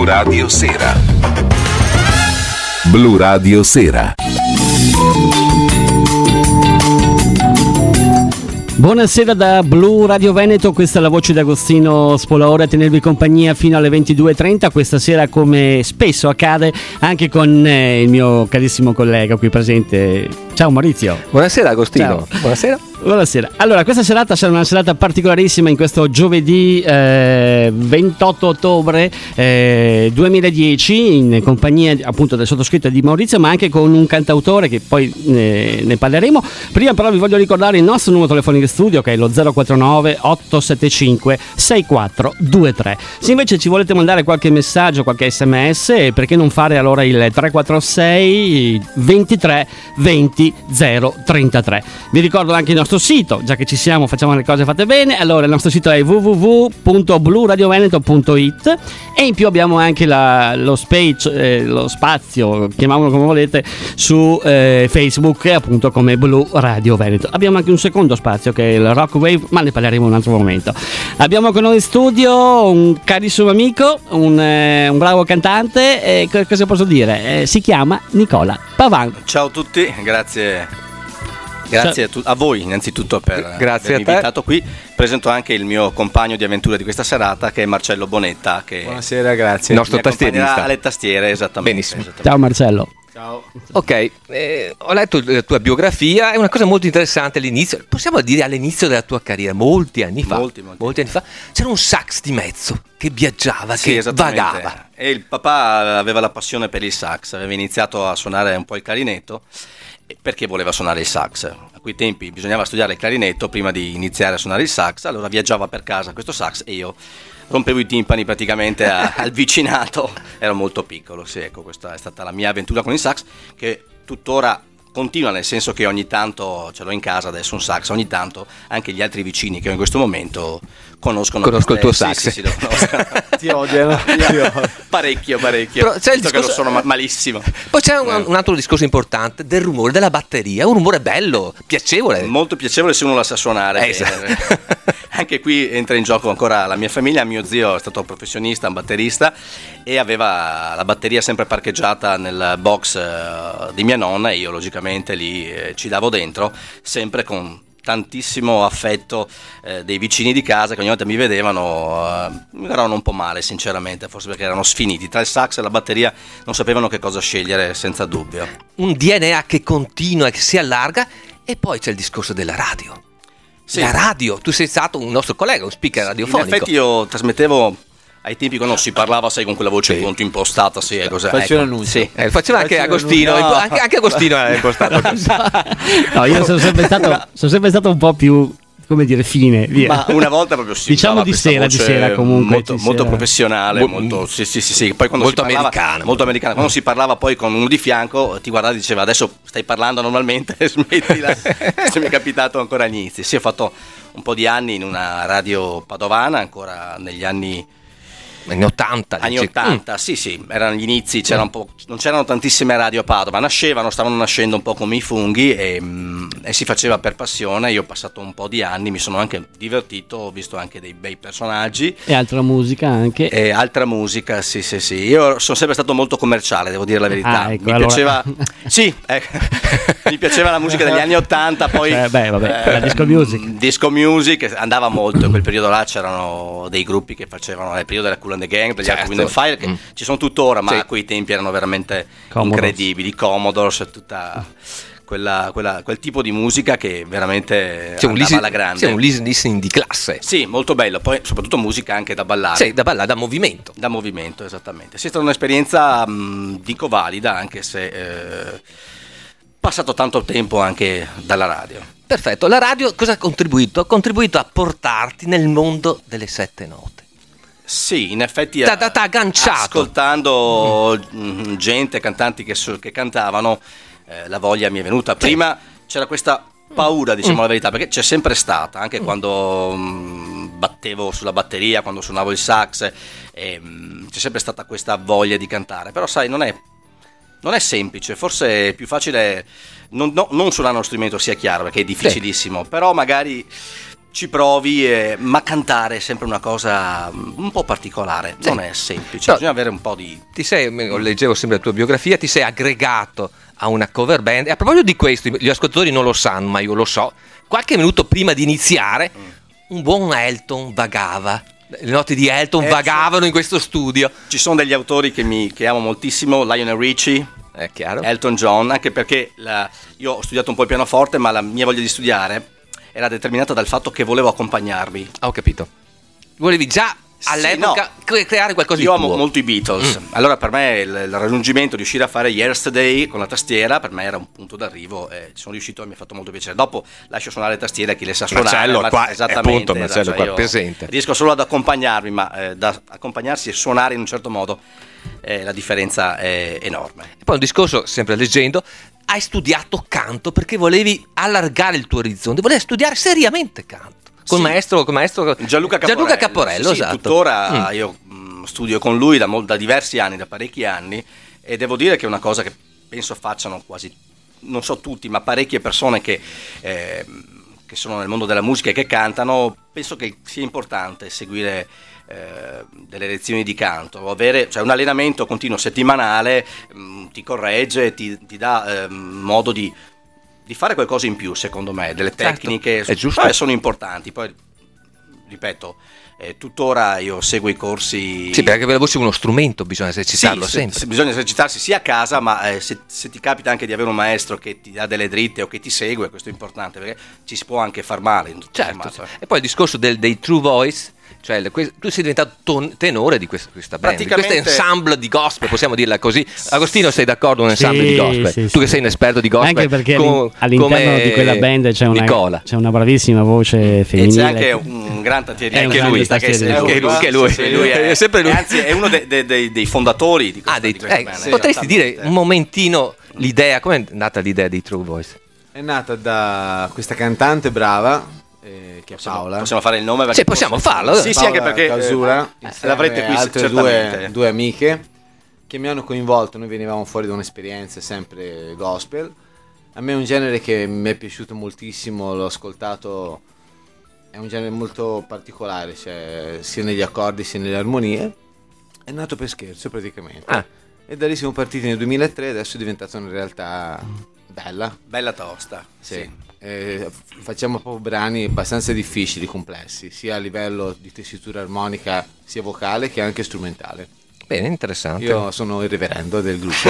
Radio Sera. Blu Radio Sera. Buonasera da Blu Radio Veneto, questa è la voce di Agostino Spolaore a tenervi compagnia fino alle 22:30. Questa sera, come spesso accade, anche con il mio carissimo collega qui presente. Ciao Maurizio. Buonasera Agostino. Ciao. Buonasera. Buonasera. Allora, questa serata sarà una serata particolarissima in questo giovedì 28 ottobre 2010, in compagnia appunto del sottoscritto e di Maurizio, ma anche con un cantautore che poi ne parleremo. Prima però vi voglio ricordare il nostro numero telefonico in studio, che è lo 049 875 6423. Se invece ci volete mandare qualche messaggio, qualche sms, perché non fare allora il 346 23 20 033. Vi ricordo anche il nostro sito, già che ci siamo, facciamo le cose fatte bene. Allora il nostro sito è www.bluradioveneto.it e in più abbiamo anche lo spazio, chiamiamolo come volete, su Facebook, appunto come Blu Radio Veneto. Abbiamo anche un secondo spazio che è il Rock Wave, ma ne parleremo in un altro momento. Abbiamo con noi in studio un carissimo amico, un bravo cantante, cosa posso dire? Si chiama Nicola Pavan. Ciao a tutti, grazie a voi innanzitutto per avermi invitato qui. Presento anche il mio compagno di avventura di questa serata, che è Marcello Bonetta, che buonasera, grazie. Il nostro tastierista alle tastiere, esattamente. Benissimo. Esattamente. Ciao Marcello. Ciao. Ok, ho letto la tua biografia, è una cosa molto interessante all'inizio. Possiamo dire all'inizio della tua carriera, molti anni fa, c'era un sax di mezzo che viaggiava, sì, che vagava. E il papà aveva la passione per il sax, aveva iniziato a suonare un po' il clarinetto perché voleva suonare il sax. A quei tempi bisognava studiare il clarinetto prima di iniziare a suonare il sax, allora viaggiava per casa questo sax e io rompevo i timpani praticamente al vicinato. Ero molto piccolo, sì, ecco, questa è stata la mia avventura con il sax, che tuttora continua, nel senso che ogni tanto ce l'ho in casa adesso un sax, ogni tanto anche gli altri vicini che ho in questo momento conosco il tuo sax. Sì, lo conoscono. Ti odiano. parecchio. Però c'è il discorso, che lo sono malissimo. Poi c'è un altro discorso importante del rumore della batteria, un rumore bello, piacevole. Molto piacevole se uno la sa suonare. Anche qui entra in gioco ancora la mia famiglia. Mio zio è stato professionista, un batterista, e aveva la batteria sempre parcheggiata nel box di mia nonna, e io logicamente lì ci davo dentro, sempre con tantissimo affetto dei vicini di casa, che ogni volta mi vedevano, mi guardavano un po' male sinceramente, forse perché erano sfiniti tra il sax e la batteria, non sapevano che cosa scegliere, senza dubbio. Un DNA che continua e che si allarga. E poi c'è il discorso della radio. Sì. La radio, tu sei stato un nostro collega, un speaker radiofonico. In effetti io trasmettevo ai tempi quando si parlava, sai, con quella voce molto impostata, sì, cos'è? Faceva l'annuncio. Sì. Faceva anche Agostino, no. Anche Agostino era impostato. No, io sono sempre stato un po' più, come dire, fine, via. Ma una volta proprio sì, diciamo di sera comunque molto professionale, molto sì. Poi quando molto si parlava, molto americana. Quando si parlava poi con uno di fianco, ti guardava e diceva: adesso stai parlando normalmente, smettila. Se mi è capitato ancora all'inizio. Sì, ho fatto un po' di anni in una radio padovana, ancora negli anni 80. Anni 80, sì, erano gli inizi, non c'erano tantissime radio a Padova, stavano nascendo un po' come i funghi, e si faceva per passione. Io ho passato un po' di anni, mi sono anche divertito, ho visto anche dei bei personaggi. E altra musica anche. E altra musica, sì. Io sono sempre stato molto commerciale, devo dire la verità. Ecco, mi piaceva, sì, mi piaceva la musica degli anni 80, poi la disco music andava molto. In quel periodo là c'erano dei gruppi che facevano nel periodo della Cool and the Gang, per certo. Wind and Fire, che ci sono tuttora, ma a quei tempi erano veramente incredibili. Commodores, tutta quel tipo di musica che veramente andava alla grande. C'è un listening di classe. Sì, molto bello. Poi soprattutto musica anche da ballare. Sì, da ballare, da movimento. Da movimento, esattamente. Sì, è stata un'esperienza, dico, valida, anche se passato tanto tempo anche dalla radio. Perfetto. La radio cosa ha contribuito? Ha contribuito a portarti nel mondo delle sette note. Sì, in effetti agganciato. Ascoltando gente, cantanti che cantavano, la voglia mi è venuta. Prima c'era questa paura, diciamo la verità, perché c'è sempre stata, anche quando battevo sulla batteria, quando suonavo il sax, c'è sempre stata questa voglia di cantare. Però sai, non è semplice, forse è più facile non suonare uno strumento, sia chiaro, perché è difficilissimo, però magari ci provi, ma cantare è sempre una cosa un po' particolare, non è semplice, bisogna avere un po' di... Leggevo sempre la tua biografia, ti sei aggregato a una cover band, e a proposito di questo, gli ascoltatori non lo sanno, ma io lo so, qualche minuto prima di iniziare, un buon Elton vagava. Le note di Elton vagavano in questo studio. Ci sono degli autori che amo moltissimo, Lionel Richie, è chiaro. Elton John, anche perché io ho studiato un po' il pianoforte, ma la mia voglia di studiare era determinata dal fatto che volevo accompagnarvi. Ho capito. Volevi già all'epoca creare qualcosa di tuo. Io amo molto i Beatles, allora per me il raggiungimento di riuscire a fare Yesterday con la tastiera per me era un punto d'arrivo, e sono riuscito e mi ha fatto molto piacere. Dopo lascio suonare le tastiere a chi le sa suonare. Marcello qua, esattamente, appunto, Marcello qua presente. Riesco solo ad accompagnarvi, ma da accompagnarsi e suonare in un certo modo la differenza è enorme. E poi un discorso, sempre leggendo, hai studiato canto perché volevi allargare il tuo orizzonte, volevi studiare seriamente canto. Col maestro Gianluca Caporello, esatto. Tuttora io studio con lui da diversi anni, da parecchi anni, e devo dire che è una cosa che penso facciano quasi, non so tutti, ma parecchie persone che sono nel mondo della musica e che cantano. Penso che sia importante seguire delle lezioni di canto, avere un allenamento continuo settimanale, ti corregge, ti dà modo di fare qualcosa in più, secondo me, delle tecniche, è giusto. Sono importanti. Poi, ripeto, tuttora io seguo i corsi. Sì, perché la voce è uno strumento, bisogna esercitarlo sempre. Bisogna esercitarsi sia a casa, ma se ti capita anche di avere un maestro che ti dà delle dritte o che ti segue, questo è importante, perché ci si può anche far male. Certo. E poi il discorso dei True Voice, cioè tu sei diventato tenore di questa band, di questo ensemble di gospel, possiamo dirla così. Agostino, sei d'accordo? Un ensemble di gospel? Tu che sei un esperto di gospel, anche perché all'interno di quella band c'è una bravissima voce femminile, e c'è anche un gran tastierista, anche lui è sempre lui, anzi è uno dei fondatori di questa band. Potresti dire un momentino l'idea, come è nata l'idea di True Voice? È nata da questa cantante brava, che è Paola. Possiamo fare il nome? Sì, possiamo farlo. Sì, anche perché Causura, l'avrete qui altre due amiche che mi hanno coinvolto. Noi venivamo fuori da un'esperienza sempre gospel. A me è un genere che mi è piaciuto moltissimo, l'ho ascoltato, è un genere molto particolare, cioè, sia negli accordi sia nelle armonie. È nato per scherzo praticamente. E da lì siamo partiti nel 2003, adesso è diventata una realtà bella tosta. Sì. Facciamo proprio brani abbastanza difficili, complessi, sia a livello di tessitura armonica sia vocale che anche strumentale. Bene, interessante. Io sono il reverendo del gruppo.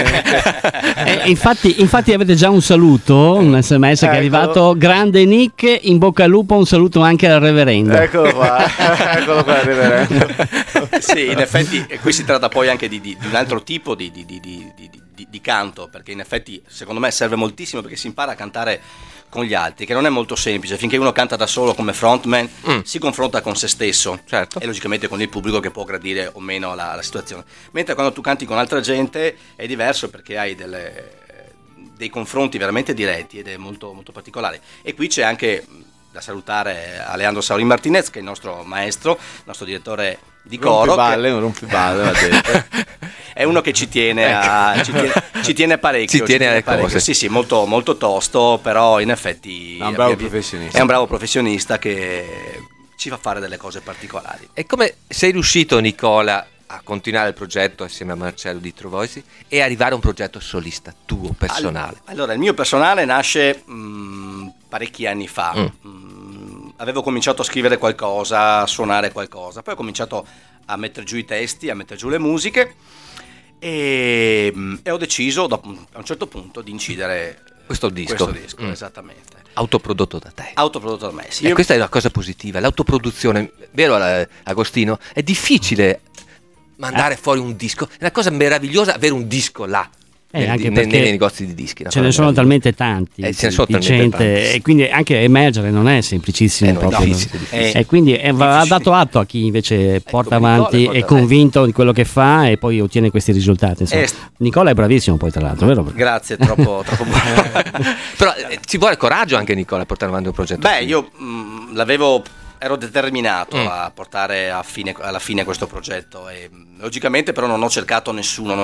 Infatti avete già un saluto, un sms che è arrivato. Grande Nick, in bocca al lupo, un saluto anche al reverendo. Eccolo qua il reverendo. Sì, in effetti qui si tratta poi anche di un altro tipo di canto, perché in effetti secondo me serve moltissimo, perché si impara a cantare con gli altri, che non è molto semplice. Finché uno canta da solo come frontman, si confronta con se stesso, certo, e logicamente con il pubblico che può gradire o meno la situazione. Mentre quando tu canti con altra gente è diverso, perché hai dei confronti veramente diretti ed è molto, molto particolare. E qui c'è anche da salutare Alejandro Saurin Martinez, che è il nostro maestro, il nostro direttore di coro. Un rompiballe, va detto. È uno che ci tiene parecchio. Ci tiene alle cose. Sì, molto, molto tosto, però in effetti è un bravo professionista. È un bravo professionista che ci fa fare delle cose particolari. E come sei riuscito, Nicola, a continuare il progetto assieme a Marcello di True Voice e arrivare a un progetto solista tuo, personale? Allora, il mio personale nasce parecchi anni fa. Avevo cominciato a scrivere qualcosa, a suonare qualcosa, poi ho cominciato a mettere giù i testi, a mettere giù le musiche, e ho deciso a un certo punto di incidere questo disco. Esattamente. Autoprodotto da te. Autoprodotto da me, sì. E questa è una cosa positiva, l'autoproduzione, vero Agostino? È difficile mandare fuori un disco, è una cosa meravigliosa avere un disco là. Anche nei negozi di dischi ce ne sono talmente tanti, e quindi anche emergere non è semplicissimo, e quindi va dato atto a chi invece porta avanti, è convinto di quello che fa e poi ottiene questi risultati. Nicola è bravissimo poi, tra l'altro, vero? Grazie, troppo buono. Però ci vuole coraggio anche, Nicola, a portare avanti un progetto. Io ero determinato a portare alla fine questo progetto, e logicamente però non ho cercato nessuno,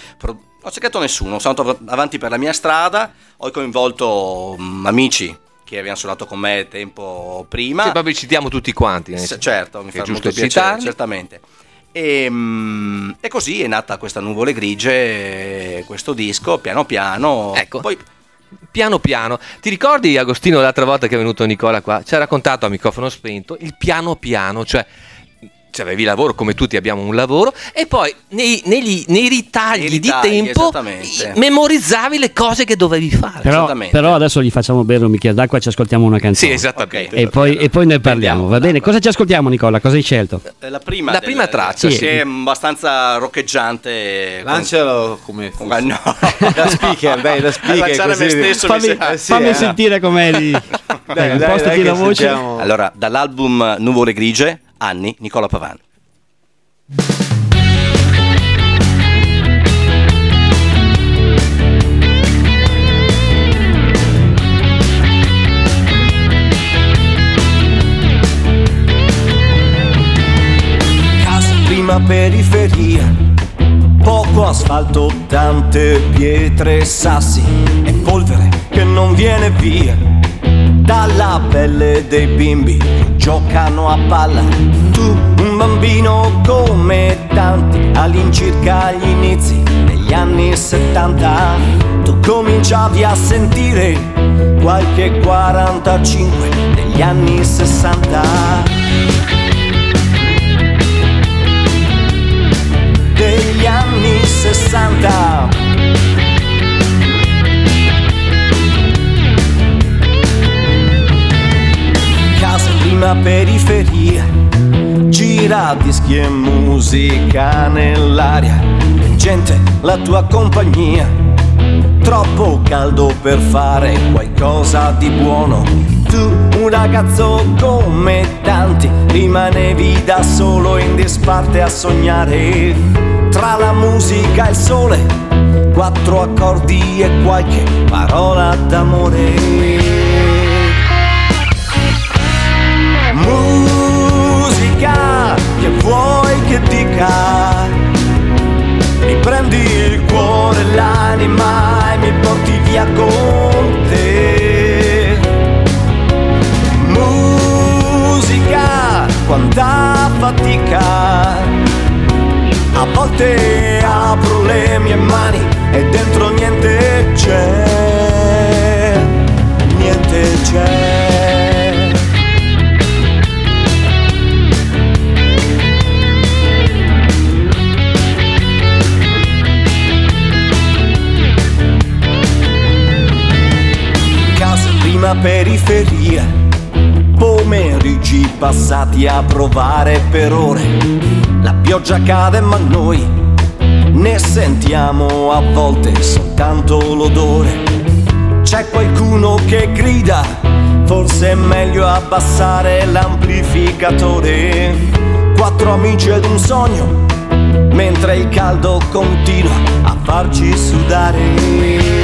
sono andato avanti per la mia strada, ho coinvolto amici che avevano suonato con me tempo prima. Sì, proprio citiamo tutti quanti. Certo, mi fa giusto molto piacere, citarli. certamente. E così è nata questa Nuvole Grigie, questo disco, piano piano. Ecco. Poi Piano piano. Ti ricordi, Agostino, l'altra volta che è venuto Nicola qua? Ci ha raccontato a microfono spento il piano piano, cioè avevi lavoro come tutti abbiamo un lavoro, e poi nei ritagli di tempo memorizzavi le cose che dovevi fare. Però adesso gli facciamo bere un bicchiere d'acqua e ci ascoltiamo una canzone. Sì, esattamente. E poi ne parliamo, va bene? Cosa ci ascoltiamo, Nicola? Cosa hai scelto? La prima traccia, sì. Che è abbastanza roccheggiante. Lancialo come Ma no. da speaker, dai, da speaker. Lanciare me Così. stesso Fammi sentire com'è lì. Dai, impostati la voce. sentiamo. Allora, dall'album Nuvole Grigie, anni, Nicola Pavan. Casa prima periferia, poco asfalto, tante pietre e sassi e polvere che non viene via dalla pelle dei bimbi che giocano a palla. Tu, un bambino come tanti, all'incirca agli inizi degli anni 70, tu cominciavi a sentire qualche 45 degli anni 60. Degli anni 60. Casa prima periferia, gira dischi e musica nell'aria, gente la tua compagnia, troppo caldo per fare qualcosa di buono. Tu, un ragazzo come tanti, rimanevi da solo in disparte a sognare, tra la musica e il sole, 4 accordi e qualche parola d'amore. Musica che vuoi che dica, mi prendi il cuore e l'anima e mi porti via con te. Musica, quanta fatica, a volte apro le mie mani e dentro niente c'è, niente c'è. Prima periferia, pomeriggi passati a provare per ore. La pioggia cade ma noi ne sentiamo a volte soltanto l'odore. C'è qualcuno che grida, forse è meglio abbassare l'amplificatore. 4 amici ed un sogno, mentre il caldo continua a farci sudare.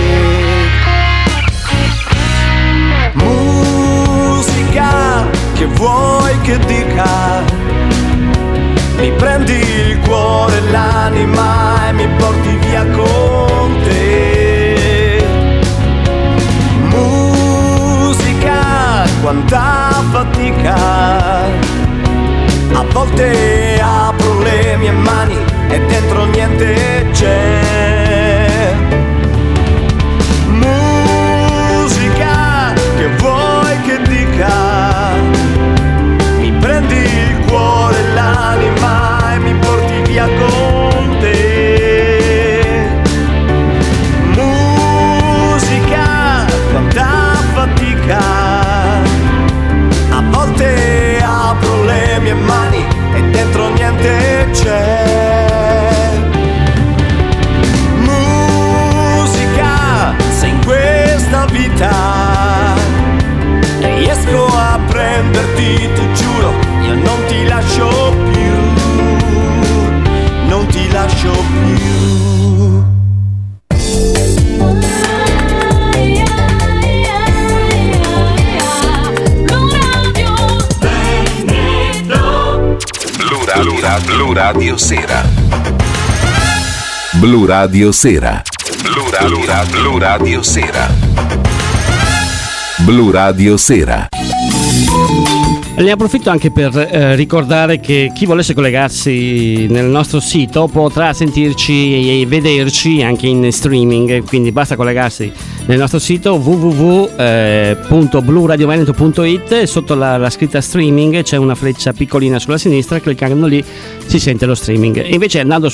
Musica che vuoi che dica, mi prendi il cuore e l'anima e mi porti via con te. Musica, quanta fatica, a volte apro le mie mani e dentro niente c'è. Musica che vuoi che dica, mi prendi il cuore e l'anima e mi porti via con te. Musica, quanta fatica, a volte apro le mie mani e dentro niente c'è. Musica, se in questa vita riesco a prenderti, ti giuro, io non ti lascio più, non ti lascio più. Blu Radio Sera. Blu Radio Sera. Blu Radio Sera. Blu Radio Sera. Ne approfitto anche per ricordare che chi volesse collegarsi nel nostro sito potrà sentirci e vederci anche in streaming, quindi basta collegarsi nel nostro sito www.bluradioveneto.it e sotto la scritta streaming c'è una freccia piccolina sulla sinistra, cliccando lì si sente lo streaming. E invece andando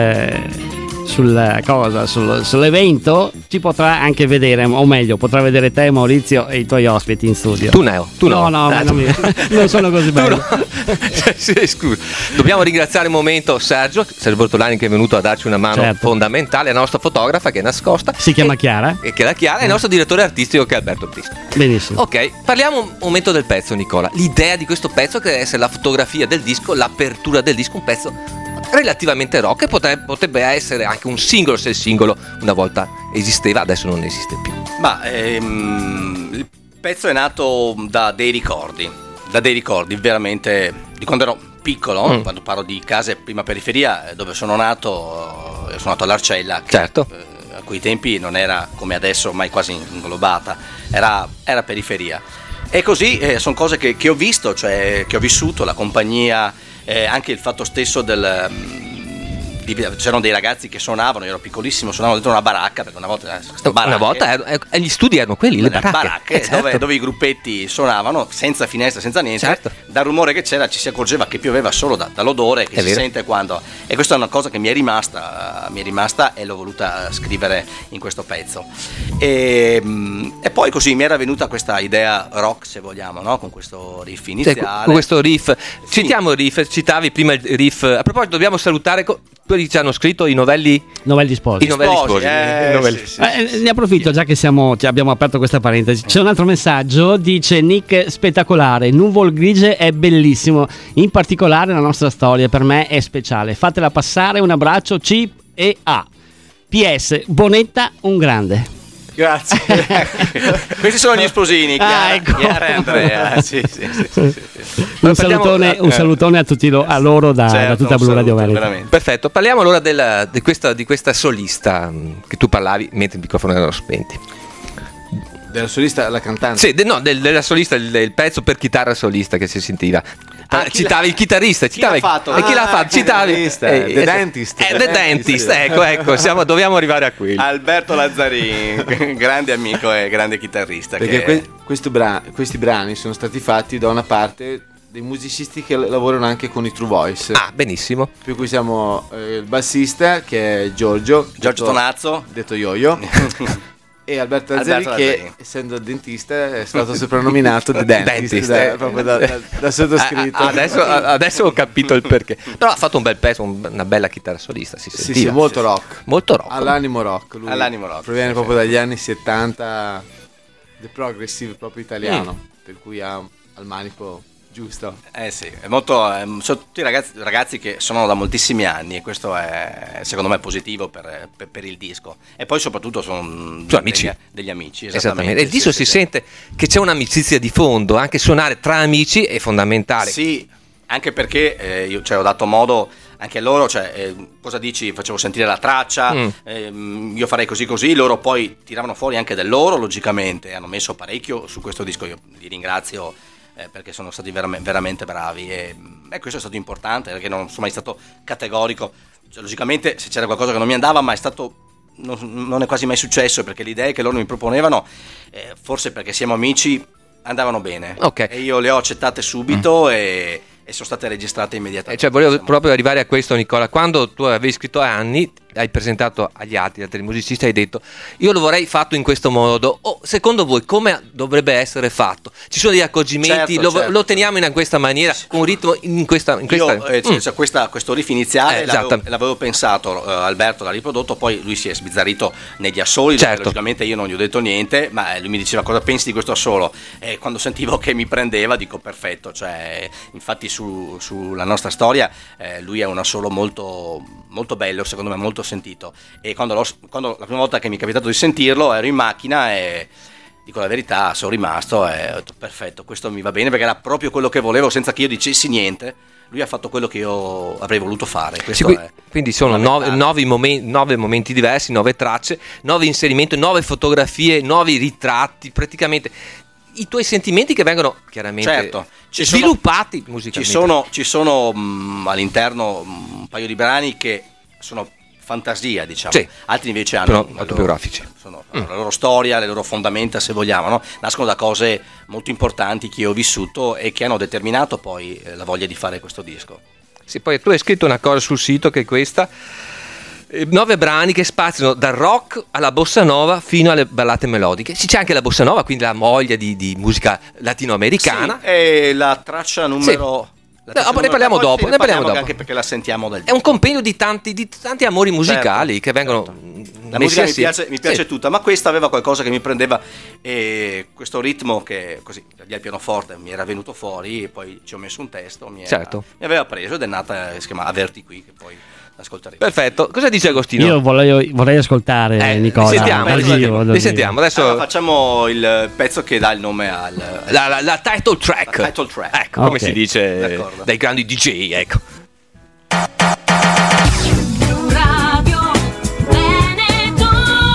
sull'evento ci potrà anche vedere, o meglio potrà vedere te, Maurizio, e i tuoi ospiti in studio. Tu no. Non sono così bello. Sì, scusa. Dobbiamo ringraziare un momento Sergio Bortolani, che è venuto a darci una mano fondamentale, la nostra fotografa che è nascosta, si chiama Chiara, e che è la Chiara, e il nostro direttore artistico che è Alberto Prisco. Benissimo. Ok, parliamo un momento del pezzo, Nicola. L'idea di questo pezzo, che deve essere la fotografia del disco, l'apertura del disco, un pezzo relativamente rock, e potrebbe essere anche un singolo, se il singolo una volta esisteva, adesso non esiste più. Ma il pezzo è nato da dei ricordi veramente di quando ero piccolo, quando parlo di case prima periferia, dove sono nato all'Arcella, che certo, a quei tempi non era come adesso, ormai quasi inglobata, era periferia. E così sono cose che ho visto, cioè che ho vissuto, la compagnia, anche il fatto stesso c'erano dei ragazzi che suonavano, io ero piccolissimo, suonavano dentro una baracca, perché una volta gli studi erano quelli, le baracche, certo. dove i gruppetti suonavano senza finestra, senza niente, certo. Dal rumore che c'era ci si accorgeva che pioveva solo dall'odore che si sente quando, e questa è una cosa che mi è rimasta e l'ho voluta scrivere in questo pezzo, e poi così mi era venuta questa idea rock, se vogliamo, no? Con questo riff iniziale, con questo riff, citiamo il riff, citavi prima il riff. A proposito, dobbiamo salutare quelli che ci hanno scritto i novelli sposi. Ne approfitto, già che abbiamo aperto questa parentesi. C'è un altro messaggio, dice Nick: spettacolare, Nuvol Grigie è bellissimo, in particolare la nostra storia per me è speciale, fatela passare, un abbraccio C e A. PS, Bonetta un grande. Grazie. Questi sono gli sposini, Chiara e Andrea. Sì. Un salutone a tutti a loro da tutta Blu Radio Veneto. Perfetto, parliamo allora di questa solista che tu parlavi mentre i microfoni erano spenti. Della solista, la cantante? Sì, della solista, il pezzo per chitarra solista che si sentiva. Citavi il chitarrista, chi l'ha fatto? Citavi The Dentist. The Dentist, ecco, dobbiamo arrivare a quello. Alberto Lazzarin, grande amico e grande chitarrista. Perché questi brani sono stati fatti da una parte dei musicisti che lavorano anche con i True Voice. Ah, benissimo. Per cui siamo il bassista, che è Giorgio Tonazzo, detto Yo-Yo. E Alberto Lazzarin, che essendo dentista è stato soprannominato The Dentist, proprio da sottoscritto. Adesso ho capito il perché. Però ha fatto un bel pezzo, una bella chitarra solista, si sentiva. Sì, molto rock. Molto rock. All'animo rock. Lui proviene proprio dagli anni 70, del progressive proprio italiano, per cui ha al manico giusto. Sì, è molto, sono tutti ragazzi che suonano da moltissimi anni, e questo è secondo me positivo per il disco, e poi soprattutto sono degli amici. Esattamente. E il disco si sente che c'è un'amicizia di fondo, anche suonare tra amici è fondamentale. Sì, anche perché io ho dato modo anche a loro, cosa dici, facevo sentire la traccia, io farei così, loro poi tiravano fuori anche del loro, logicamente, hanno messo parecchio su questo disco, io li ringrazio perché sono stati veramente bravi, e questo è stato importante, perché non sono mai stato categorico, logicamente se c'era qualcosa che non mi andava, ma non è quasi mai successo, perché le idee che loro mi proponevano, forse perché siamo amici, andavano bene, e io le ho accettate subito e sono state registrate immediatamente. Volevo proprio arrivare a questo, Nicola. Quando tu avevi scritto Anni, hai presentato agli altri musicisti, hai detto: io lo vorrei fatto in questo modo, secondo voi come dovrebbe essere fatto? Ci sono degli accorgimenti, lo teniamo in questa maniera, con un ritmo in questa... questo riff iniziale l'avevo pensato, Alberto l'ha riprodotto, poi lui si è sbizzarrito negli assoli, logicamente io non gli ho detto niente, ma lui mi diceva: cosa pensi di questo assolo? E quando sentivo che mi prendeva, dico perfetto, infatti sulla nostra storia lui è un assolo molto, molto bello, secondo me molto sentito, e quando la prima volta che mi è capitato di sentirlo ero in macchina e dico la verità, sono rimasto e ho detto perfetto, questo mi va bene, perché era proprio quello che volevo, senza che io dicessi niente. Lui ha fatto quello che io avrei voluto fare. Quindi sono 9 momenti diversi, 9 tracce, 9 inserimenti, 9 fotografie, 9 ritratti, praticamente i tuoi sentimenti che vengono chiaramente Certo, sviluppati musicalmente. Ci sono all'interno un paio di brani che sono fantasia, diciamo. Sì. Altri invece hanno Però autobiografici. Sono la loro storia, le loro fondamenta, se vogliamo, no? Nascono da cose molto importanti che io ho vissuto e che hanno determinato poi la voglia di fare questo disco. Sì, poi tu hai scritto una cosa sul sito che è questa: 9 brani che spaziano dal rock alla bossa nova fino alle ballate melodiche. Sì, c'è anche la bossa nova, quindi la moglie di musica latinoamericana. Sì, e la traccia numero... Ne parliamo dopo, ne parliamo dopo. Anche perché la sentiamo dal È un compendio di tanti amori musicali, certo, che vengono La musica messi mi piace sì. tutta, ma questa aveva qualcosa che mi prendeva, e questo ritmo che così al pianoforte mi era venuto fuori, e poi ci ho messo un testo, mi aveva preso, ed è nata, si chiama Averti qui, che poi l'ascolteremo. Perfetto. Cosa dice Agostino? Io vorrei ascoltare Nicola. Li sentiamo. Adesso allora, facciamo il pezzo che dà il nome al la title track. La title track. Ecco, come Ok. si dice D'accordo. dai grandi DJ, ecco. Radio Veneto.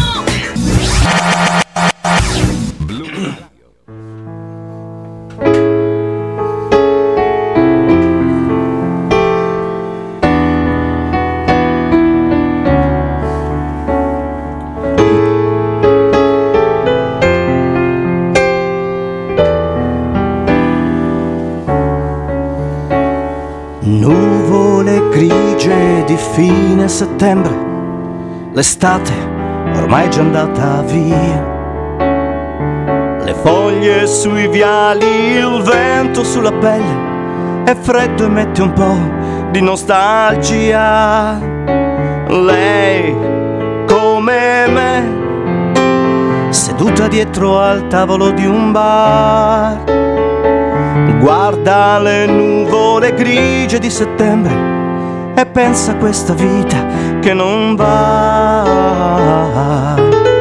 Nuvole grigie di fine settembre, l'estate ormai è già andata via. Le foglie sui viali, il vento sulla pelle, è freddo e mette un po' di nostalgia. Lei, come me, seduta dietro al tavolo di un bar, guarda le nuvole grigie di settembre e pensa a questa vita che non va.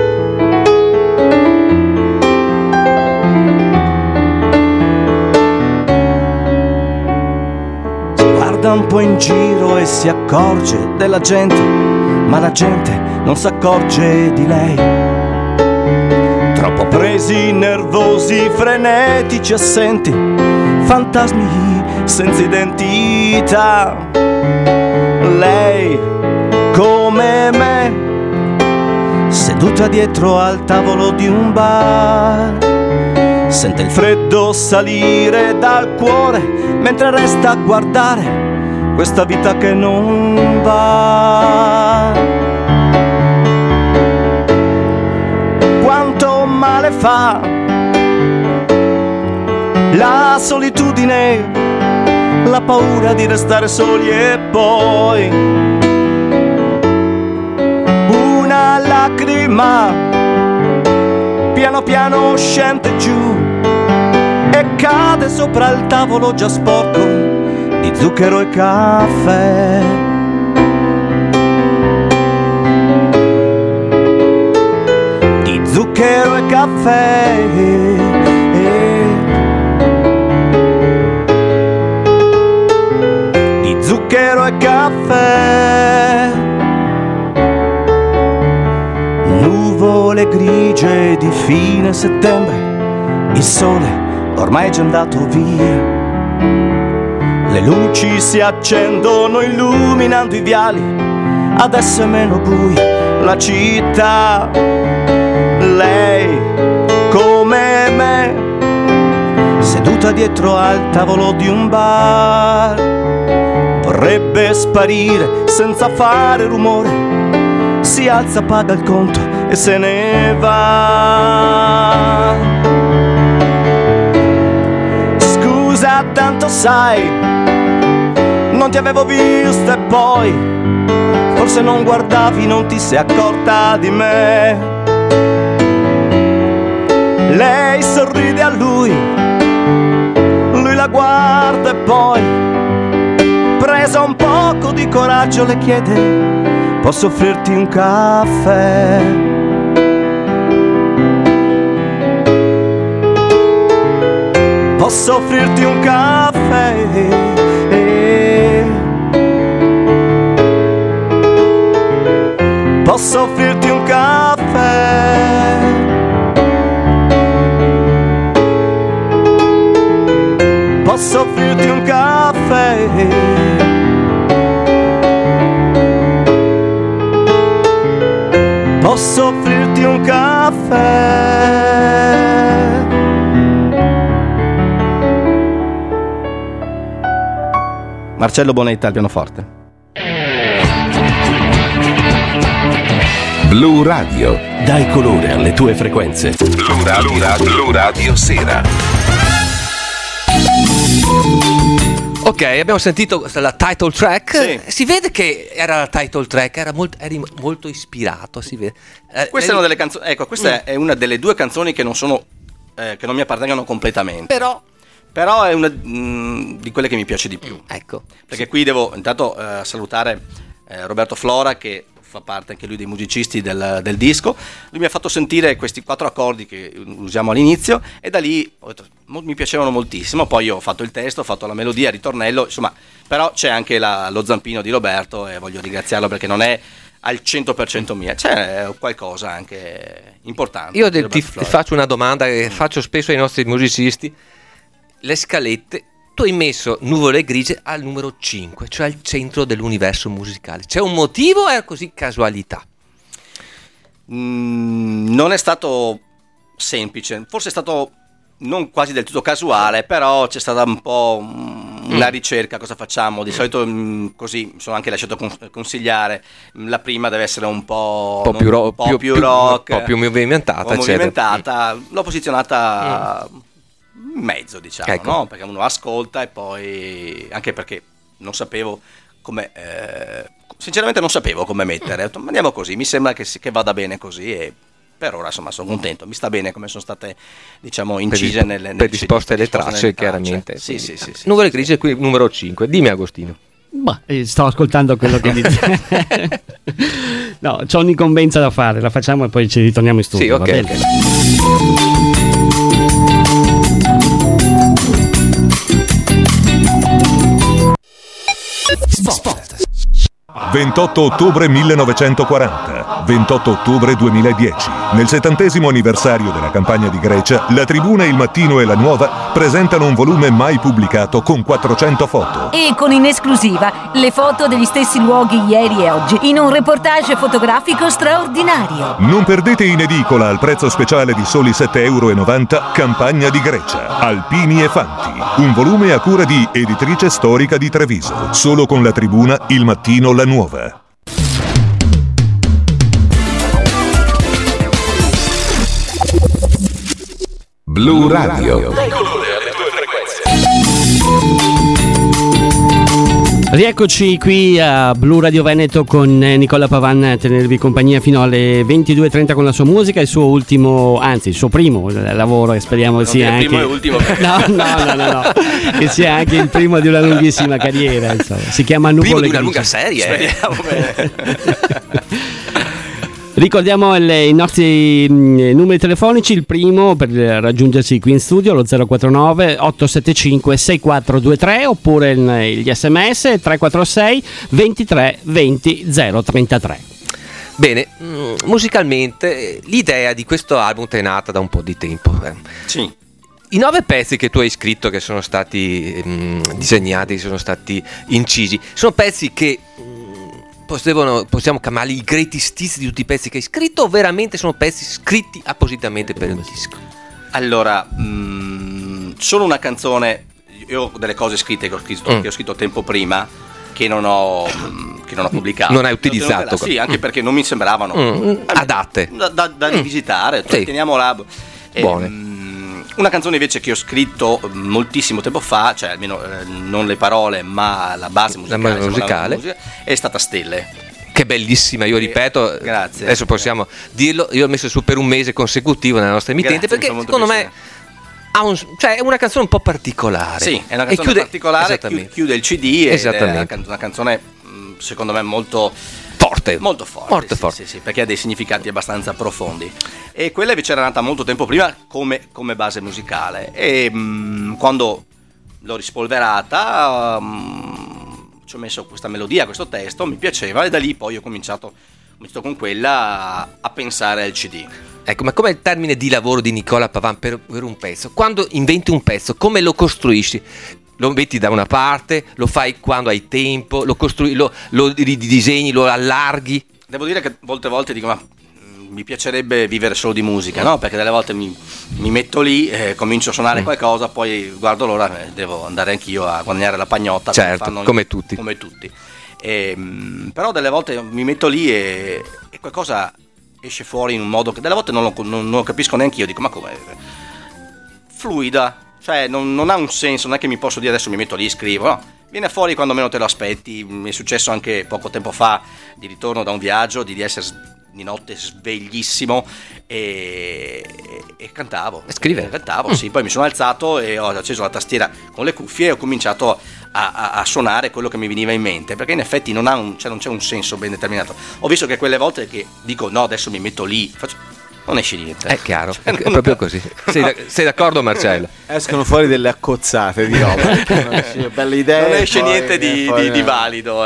Guarda un po' in giro e si accorge della gente, ma la gente non si accorge di lei. Troppo presi, nervosi, frenetici, assenti, fantasmi senza identità. Lei, come me, seduta dietro al tavolo di un bar, sente il freddo salire dal cuore mentre resta a guardare questa vita che non va. Quanto male fa la solitudine, la paura di restare soli, e poi una lacrima piano piano scende giù e cade sopra il tavolo già sporco di zucchero e caffè. Di zucchero e caffè. Di zucchero e caffè. Nuvole grigie di fine settembre, il sole ormai è già andato via. Le luci si accendono illuminando i viali, adesso è meno buia la città. Lei, come me, seduta dietro al tavolo di un bar, vorrebbe sparire senza fare rumore, si alza, paga il conto e se ne va. Scusa, tanto sai, non ti avevo visto, e poi forse non guardavi, non ti sei accorta di me. Lei sorride a lui la guarda e poi, presa un poco di coraggio, le chiede: posso offrirti un caffè? Posso offrirti un caffè? Posso offrirti un caffè? offrirti un caffè. Marcello Bonetta al pianoforte. Blu Radio. Dai colore alle tue frequenze. Blu Radio Sera. Ok, abbiamo sentito la title track. Sì. Si vede che era la title track, eri molto ispirato, si vede. Queste sono delle canzoni. Ecco, questa è una delle due canzoni che non sono che non mi appartengono completamente. Però è una di quelle che mi piace di più. Ecco. Perché qui devo intanto salutare Roberto Flora, che fa parte anche lui dei musicisti del disco. Lui mi ha fatto sentire questi 4 accordi che usiamo all'inizio e da lì mi piacevano moltissimo. Poi io ho fatto il testo, ho fatto la melodia, il ritornello, insomma, però c'è anche lo zampino di Roberto e voglio ringraziarlo perché non è al 100% mia, c'è qualcosa anche importante. Io ti faccio una domanda che faccio spesso ai nostri musicisti. Le scalette, tu hai messo Nuvole Grigie al numero 5, cioè al centro dell'universo musicale. C'è un motivo o è così casualità? Non è stato semplice, forse è stato non quasi del tutto casuale, però c'è stata un po' una ricerca, cosa facciamo? Di solito così mi sono anche lasciato consigliare, la prima deve essere un po' più rock, un po' più movimentata, l'ho posizionata in mezzo, diciamo, ecco. no? Perché uno ascolta e poi anche perché non sapevo come sinceramente non sapevo come mettere, ho detto, andiamo così, mi sembra che vada bene così e per ora insomma sono contento, mi sta bene come sono state, diciamo, incise predisposte le tracce, chiaramente. Sì. Nuvole Grigie qui numero 5. Dimmi Agostino. Sto ascoltando quello che dice. No, c'ho un'incombenza da fare, la facciamo e poi ci ritorniamo in studio. Sì, va ok. bene? Spot. 28 ottobre 1940, 28 ottobre 2010. Nel 70° anniversario della campagna di Grecia, La Tribuna, Il Mattino e La Nuova presentano un volume mai pubblicato con 400 foto. E con in esclusiva le foto degli stessi luoghi ieri e oggi, in un reportage fotografico straordinario. Non perdete in edicola al prezzo speciale di soli €7,90 Campagna di Grecia, Alpini e Fanti. Un volume a cura di Editrice Storica di Treviso. Solo con La Tribuna, Il Mattino, La Nuova. Blu Radio. Rieccoci qui a Blu Radio Veneto con Nicola Pavan a tenervi compagnia fino alle 22:30 con la sua musica, il suo ultimo, anzi il suo primo lavoro, e speriamo che sia anche primo e ultimo. No, che sia anche il primo di una lunghissima carriera, insomma. Si chiama Nuvole Primo di una Grigie. lunga serie. Speriamo bene. Ricordiamo i nostri numeri telefonici, il primo per raggiungersi qui in studio, lo 049 875 6423, oppure gli sms 346 23 20 033. Bene, musicalmente l'idea di questo album è nata da un po' di tempo. Sì. I 9 pezzi che tu hai scritto, che sono stati disegnati, sono stati incisi, sono pezzi che possiamo chiamarli i greatest hits di tutti i pezzi che hai scritto, o veramente sono pezzi scritti appositamente per il disco? Allora, solo una canzone, io ho delle cose scritte che ho scritto tempo prima, che non ho pubblicato. Non hai utilizzato? Sì, anche perché non mi sembravano adatte da rivisitare, sì. Teniamola. Buone. Una canzone invece che ho scritto moltissimo tempo fa, cioè almeno non le parole ma la base musicale, è stata Stelle. Che bellissima, io ripeto, grazie. Adesso possiamo dirlo, io l'ho messo su per un mese consecutivo nella nostra emittente, Grazie, perché secondo me è una canzone un po' particolare. Sì, è una canzone particolare, chiude il CD, esattamente. È una canzone secondo me molto forte, sì, perché ha dei significati abbastanza profondi. E quella invece era nata molto tempo prima come base musicale, e quando l'ho rispolverata ci ho messo questa melodia, questo testo, mi piaceva, e da lì poi ho cominciato con quella a pensare al CD. Ecco, ma com'è il termine di lavoro di Nicola Pavan per un pezzo? Quando inventi un pezzo, come lo costruisci? Lo metti da una parte, lo fai quando hai tempo, lo ridisegni, lo allarghi? Devo dire che molte volte dico, ma mi piacerebbe vivere solo di musica, no? Perché delle volte mi metto lì, comincio a suonare qualcosa, poi guardo l'ora, devo andare anch'io a guadagnare la pagnotta. Certo, come tutti. Però delle volte mi metto lì e qualcosa esce fuori in un modo che delle volte non lo capisco neanche io, dico ma come? Fluida, cioè non ha un senso, non è che mi posso dire adesso mi metto lì e scrivo, no, viene fuori quando meno te lo aspetti. Mi è successo anche poco tempo fa di ritorno da un viaggio, di essere di notte sveglissimo e cantavo. Cantavo, sì, poi mi sono alzato e ho acceso la tastiera con le cuffie e ho cominciato a suonare quello che mi veniva in mente, perché in effetti non c'è un senso ben determinato. Ho visto che quelle volte che dico no, adesso mi metto lì, non esce niente. È chiaro, è proprio così. Sei d'accordo, Marcello? Escono fuori delle accozzate di roba. Belle idee. Non esce niente di valido.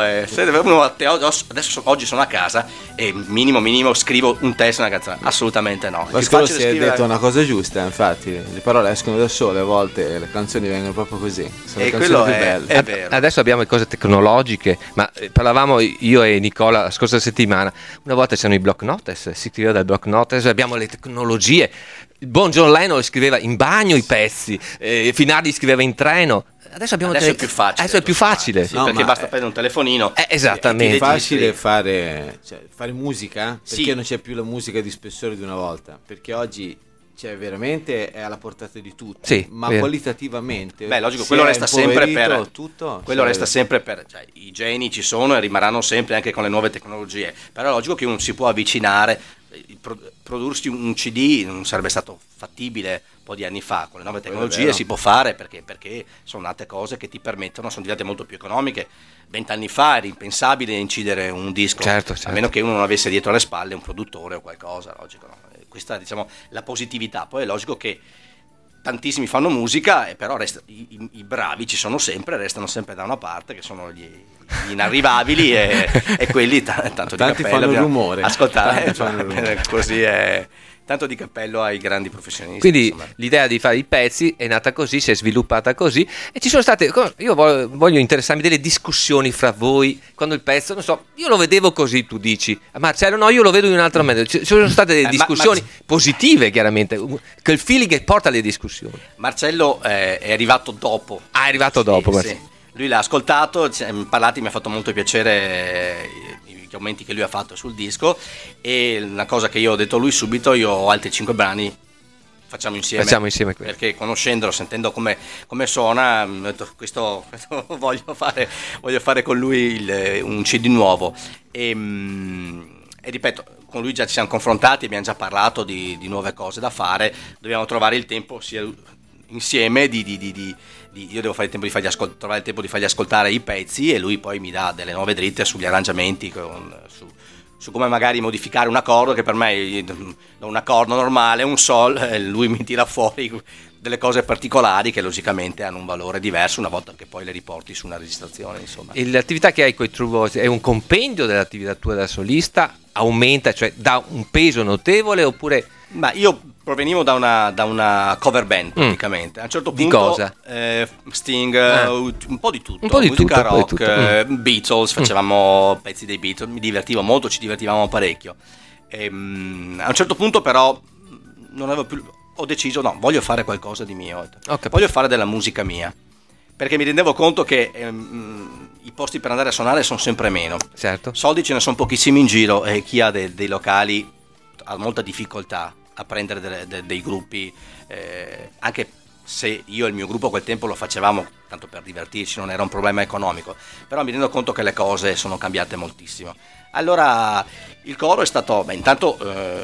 Oggi sono a casa e minimo scrivo un testo e una canzone. Assolutamente no. Ma si è detto una cosa giusta, infatti. Le parole escono da sole, a volte le canzoni vengono proprio così. Sono le canzoni più belle. È vero. Adesso abbiamo le cose tecnologiche, ma parlavamo io e Nicola la scorsa settimana. Una volta c'erano i block notes, si scriveva dal block notes, abbiamo le tecnologie. Il buon John Lennon scriveva in bagno i pezzi, Finardi scriveva in treno. Adesso è più facile. Adesso è più facile. Sì, perché basta prendere un telefonino. Esattamente. È facile fare musica, perché non c'è più la musica di spessore di una volta, perché oggi veramente è alla portata di tutti, ma qualitativamente logico, quello resta sempre per tutto, resta sempre per i geni ci sono e rimarranno sempre anche con le nuove tecnologie, però è logico che uno si può avvicinare. Prodursi un CD non sarebbe stato fattibile un po' di anni fa, con le nuove tecnologie si può fare perché sono nate cose che ti permettono, sono diventate molto più economiche. 20 anni fa era impensabile incidere un disco, certo. A meno che uno non avesse dietro le spalle un produttore o qualcosa, logico, no? Questa diciamo la positività. Poi è logico che tantissimi fanno musica, però i bravi ci sono sempre, restano sempre da una parte, che sono gli inarrivabili e quelli tanto tanti di cappello fanno rumore, ascoltare così è tanto di cappello ai grandi professionisti. Quindi l'idea di fare i pezzi è nata così, si è sviluppata così e ci sono state, io voglio interessarmi delle discussioni fra voi quando il pezzo, non so, io lo vedevo così, tu dici Marcello no, io lo vedo in un altro modo. Ci sono state delle discussioni positive, chiaramente, che il feeling che porta alle discussioni. Marcello è arrivato dopo. È arrivato dopo. Sì. Lui l'ha ascoltato, parlati, mi ha fatto molto piacere i commenti che lui ha fatto sul disco, e una cosa che io ho detto a lui subito: io ho altri 5 brani, facciamo insieme perché conoscendolo, sentendo come suona, ho detto, questo voglio fare con lui un CD nuovo e ripeto, con lui già ci siamo confrontati, abbiamo già parlato di nuove cose da fare, dobbiamo trovare il tempo sia insieme io devo fare il tempo di trovare il tempo di fargli ascoltare i pezzi, e lui poi mi dà delle nuove dritte sugli arrangiamenti, su come magari modificare un accordo, che per me un accordo normale, un sol, lui mi tira fuori delle cose particolari che logicamente hanno un valore diverso una volta che poi le riporti su una registrazione, insomma. E l'attività che hai con i True Voice è un compendio dell'attività tua da solista? Aumenta, cioè dà un peso notevole, oppure? Ma io provenivo da una cover band praticamente. A un certo punto, di cosa? Sting, un po' di tutto, musica rock, Beatles, facevamo pezzi dei Beatles, mi divertivo molto, ci divertivamo parecchio. A un certo punto però non avevo più, ho deciso no, voglio fare qualcosa di mio, voglio fare della musica mia, perché mi rendevo conto che i posti per andare a suonare sono sempre meno, certo. Soldi ce ne sono pochissimi in giro, e chi ha dei locali ha molta difficoltà a prendere dei gruppi, anche se io e il mio gruppo a quel tempo lo facevamo tanto per divertirci, non era un problema economico, però mi rendo conto che le cose sono cambiate moltissimo. Allora il coro è stato, intanto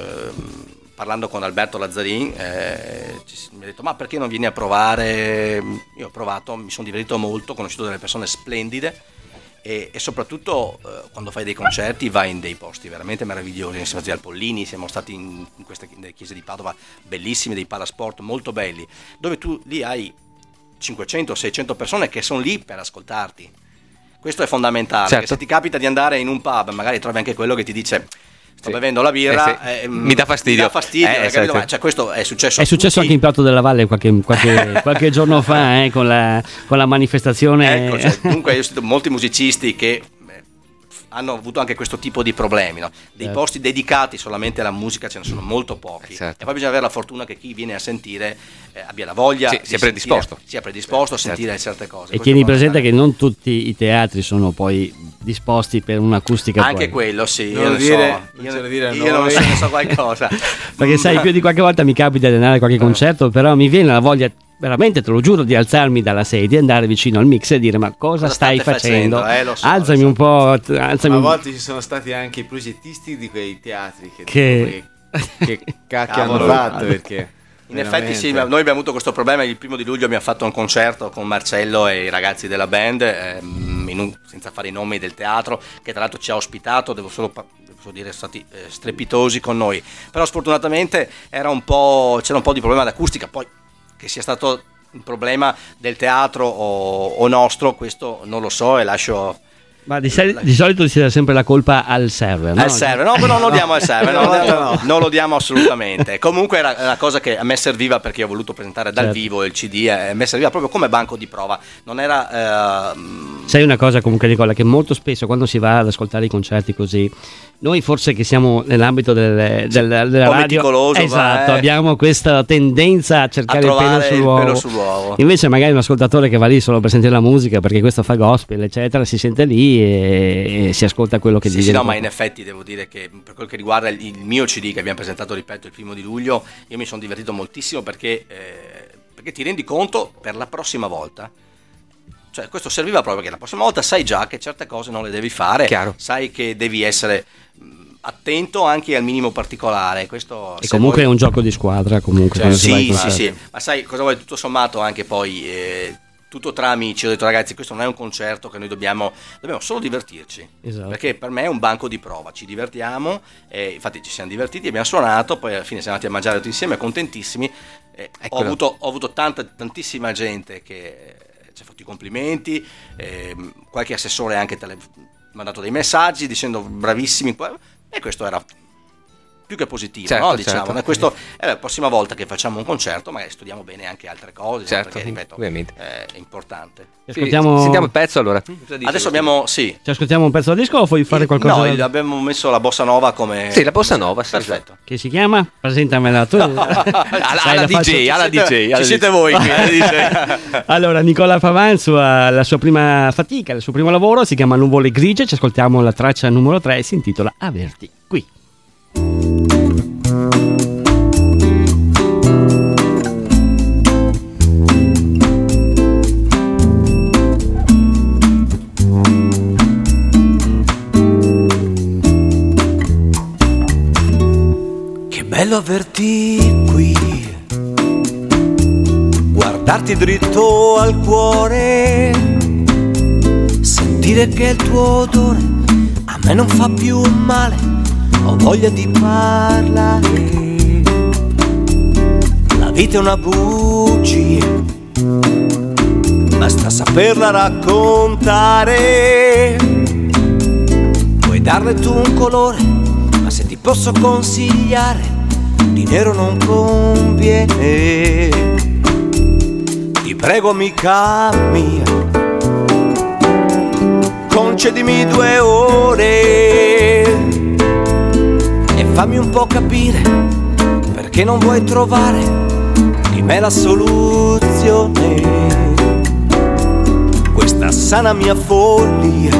parlando con Alberto Lazzarin mi ha detto ma perché non vieni a provare? Io ho provato, mi sono divertito molto, ho conosciuto delle persone splendide, e soprattutto quando fai dei concerti vai in dei posti veramente meravigliosi. Siamo stati al Pollini, siamo stati in queste chiese di Padova bellissime, dei palasport molto belli, dove tu lì hai 500-600 persone che sono lì per ascoltarti. Questo è fondamentale, certo. Se ti capita di andare in un pub, magari trovi anche quello che ti dice sto bevendo la birra, mi dà fastidio, certo. Cioè, questo è successo anche in Prato della Valle qualche giorno fa, con la manifestazione. Ecco, dunque io ho sentito molti musicisti che hanno avuto anche questo tipo di problemi, no? Dei posti dedicati solamente alla musica ce ne sono molto pochi, e poi bisogna avere la fortuna che chi viene a sentire abbia la voglia, sia predisposto a sentire certe cose. E tieni presente che non tutti i teatri sono poi disposti per un'acustica. Anche quello sì, non ne so qualcosa. Perché sai, più di qualche volta mi capita di andare a qualche concerto, però mi viene la voglia, veramente te lo giuro, di alzarmi dalla sedia, andare vicino al mix e dire: ma cosa stai facendo? Lo so, alzami un po'. A volte ci sono stati anche i progettisti di quei teatri che cacchio hanno fatto, perché in effetti sì, noi abbiamo avuto questo problema. Il 1° di luglio abbiamo fatto un concerto con Marcello e i ragazzi della band, senza fare i nomi del teatro, che tra l'altro ci ha ospitato, devo dire, stati strepitosi con noi, però sfortunatamente c'era un po' di problema d'acustica. Poi che sia stato un problema del teatro o nostro, questo non lo so, e lascio. Ma di solito si dà sempre la colpa al server, no? Al server, no, però non lo diamo al server, non lo diamo assolutamente. Comunque era una cosa che a me serviva, perché ho voluto presentare dal vivo il CD, a me serviva proprio come banco di prova. Non era. Sai una cosa comunque, Nicola, che molto spesso quando si va ad ascoltare i concerti così, noi forse che siamo nell'ambito della radio, esatto, abbiamo questa tendenza a cercare il pelo sull'uovo. Invece magari un ascoltatore che va lì solo per sentire la musica, perché questo fa gospel eccetera, si sente lì e si ascolta quello che dice. Sì, no, ma in effetti devo dire che per quel che riguarda il mio CD che abbiamo presentato, ripeto, il 1° di luglio, io mi sono divertito moltissimo, perché ti rendi conto per la prossima volta. Cioè, questo serviva proprio perché la prossima volta sai già che certe cose non le devi fare. Chiaro. Sai che devi essere attento anche al minimo particolare. Questo, e comunque è un gioco di squadra, comunque. Sì. Ma sai cosa vuoi, tutto sommato anche poi tutto tra amici. Ho detto: ragazzi, questo non è un concerto che noi dobbiamo solo divertirci. Esatto. Perché per me è un banco di prova, ci divertiamo, infatti ci siamo divertiti, abbiamo suonato, poi alla fine siamo andati a mangiare tutti insieme, contentissimi. Ho avuto tantissima gente che ci ha fatto i complimenti, qualche assessore anche mi ha mandato dei messaggi dicendo bravissimi, e questo era più che positivo, certo, no? Diciamo, certo. Questo è la prossima volta che facciamo un concerto, magari studiamo bene anche altre cose, certo, perché ripeto, ovviamente è importante. Sentiamo il pezzo allora. Adesso abbiamo ci ascoltiamo un pezzo da disco o vuoi fare qualcosa? No, abbiamo messo la bossa nova come. Sì, la bossa nova, sì, perfetto. Che si chiama? Presentamela tu. alla DJ. Ci siete voi qui. Allora, Nicola Pavan, la sua prima fatica, il suo primo lavoro si chiama Nuvole Grigie. Ci ascoltiamo la traccia numero 3 e si intitola Averti qui. Bello averti qui, guardarti dritto al cuore, sentire che il tuo odore a me non fa più male, ho voglia di parlare. La vita è una bugia, basta saperla raccontare. Puoi darle tu un colore, ma se ti posso consigliare, di nero non conviene. Ti prego amica mia, concedimi 2 ore e fammi un po' capire perché non vuoi trovare di me la soluzione. Questa sana mia follia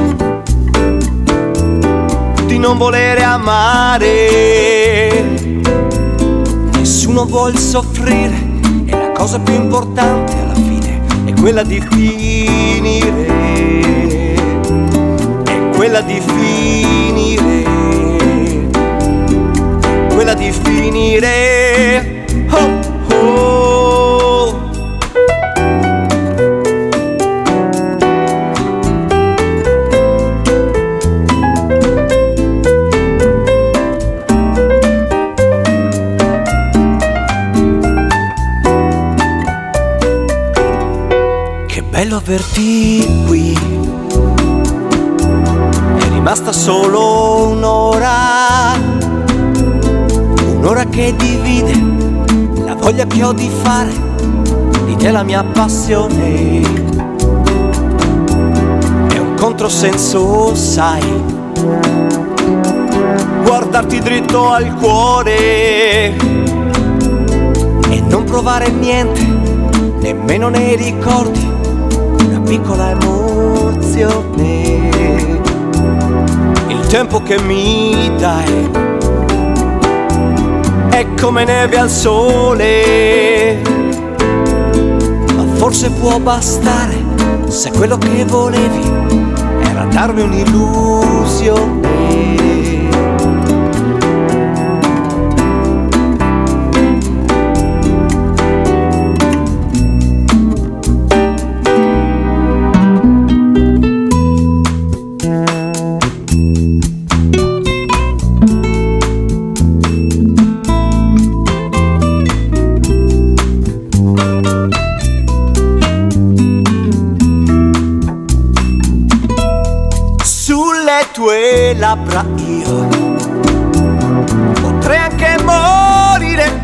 di non volere amare, nessuno vuol soffrire, e la cosa più importante alla fine è quella di finire, è quella di finire, quella di finire. Oh, oh. Bello averti qui, è rimasta solo un'ora che divide la voglia che ho di fare di te la mia passione. È un controsenso, sai, guardarti dritto al cuore e non provare niente, nemmeno nei ricordi, una piccola emozione. Il tempo che mi dai è come neve al sole, ma forse può bastare se quello che volevi era darmi un'illusione. Tue labbra io potrei anche morire,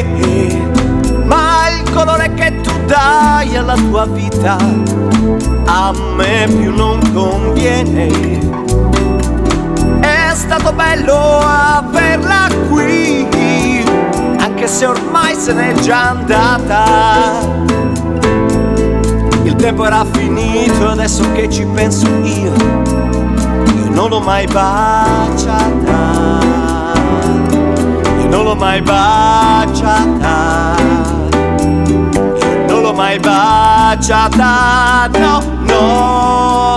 ma il colore che tu dai alla tua vita a me più non conviene. È stato bello averla qui, anche se ormai se n'è già andata. Il tempo era finito, adesso che ci penso io non l'ho mai baciata, io non l'ho mai baciata, io non l'ho mai baciata, no, no.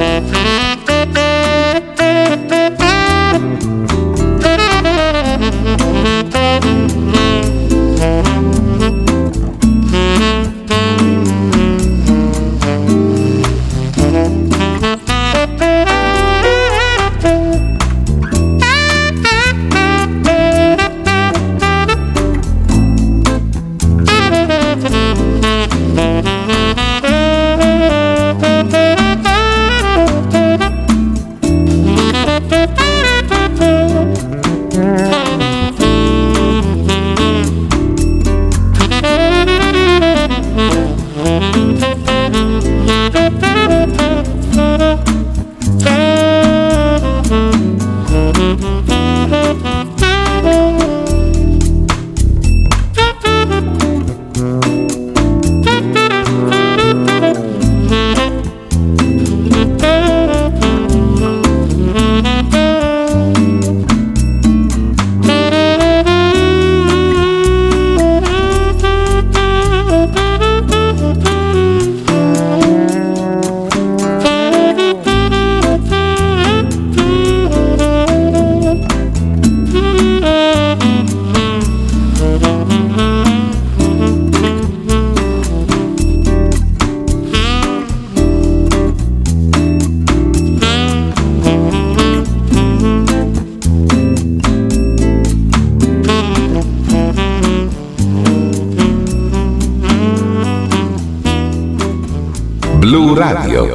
Blu Radio.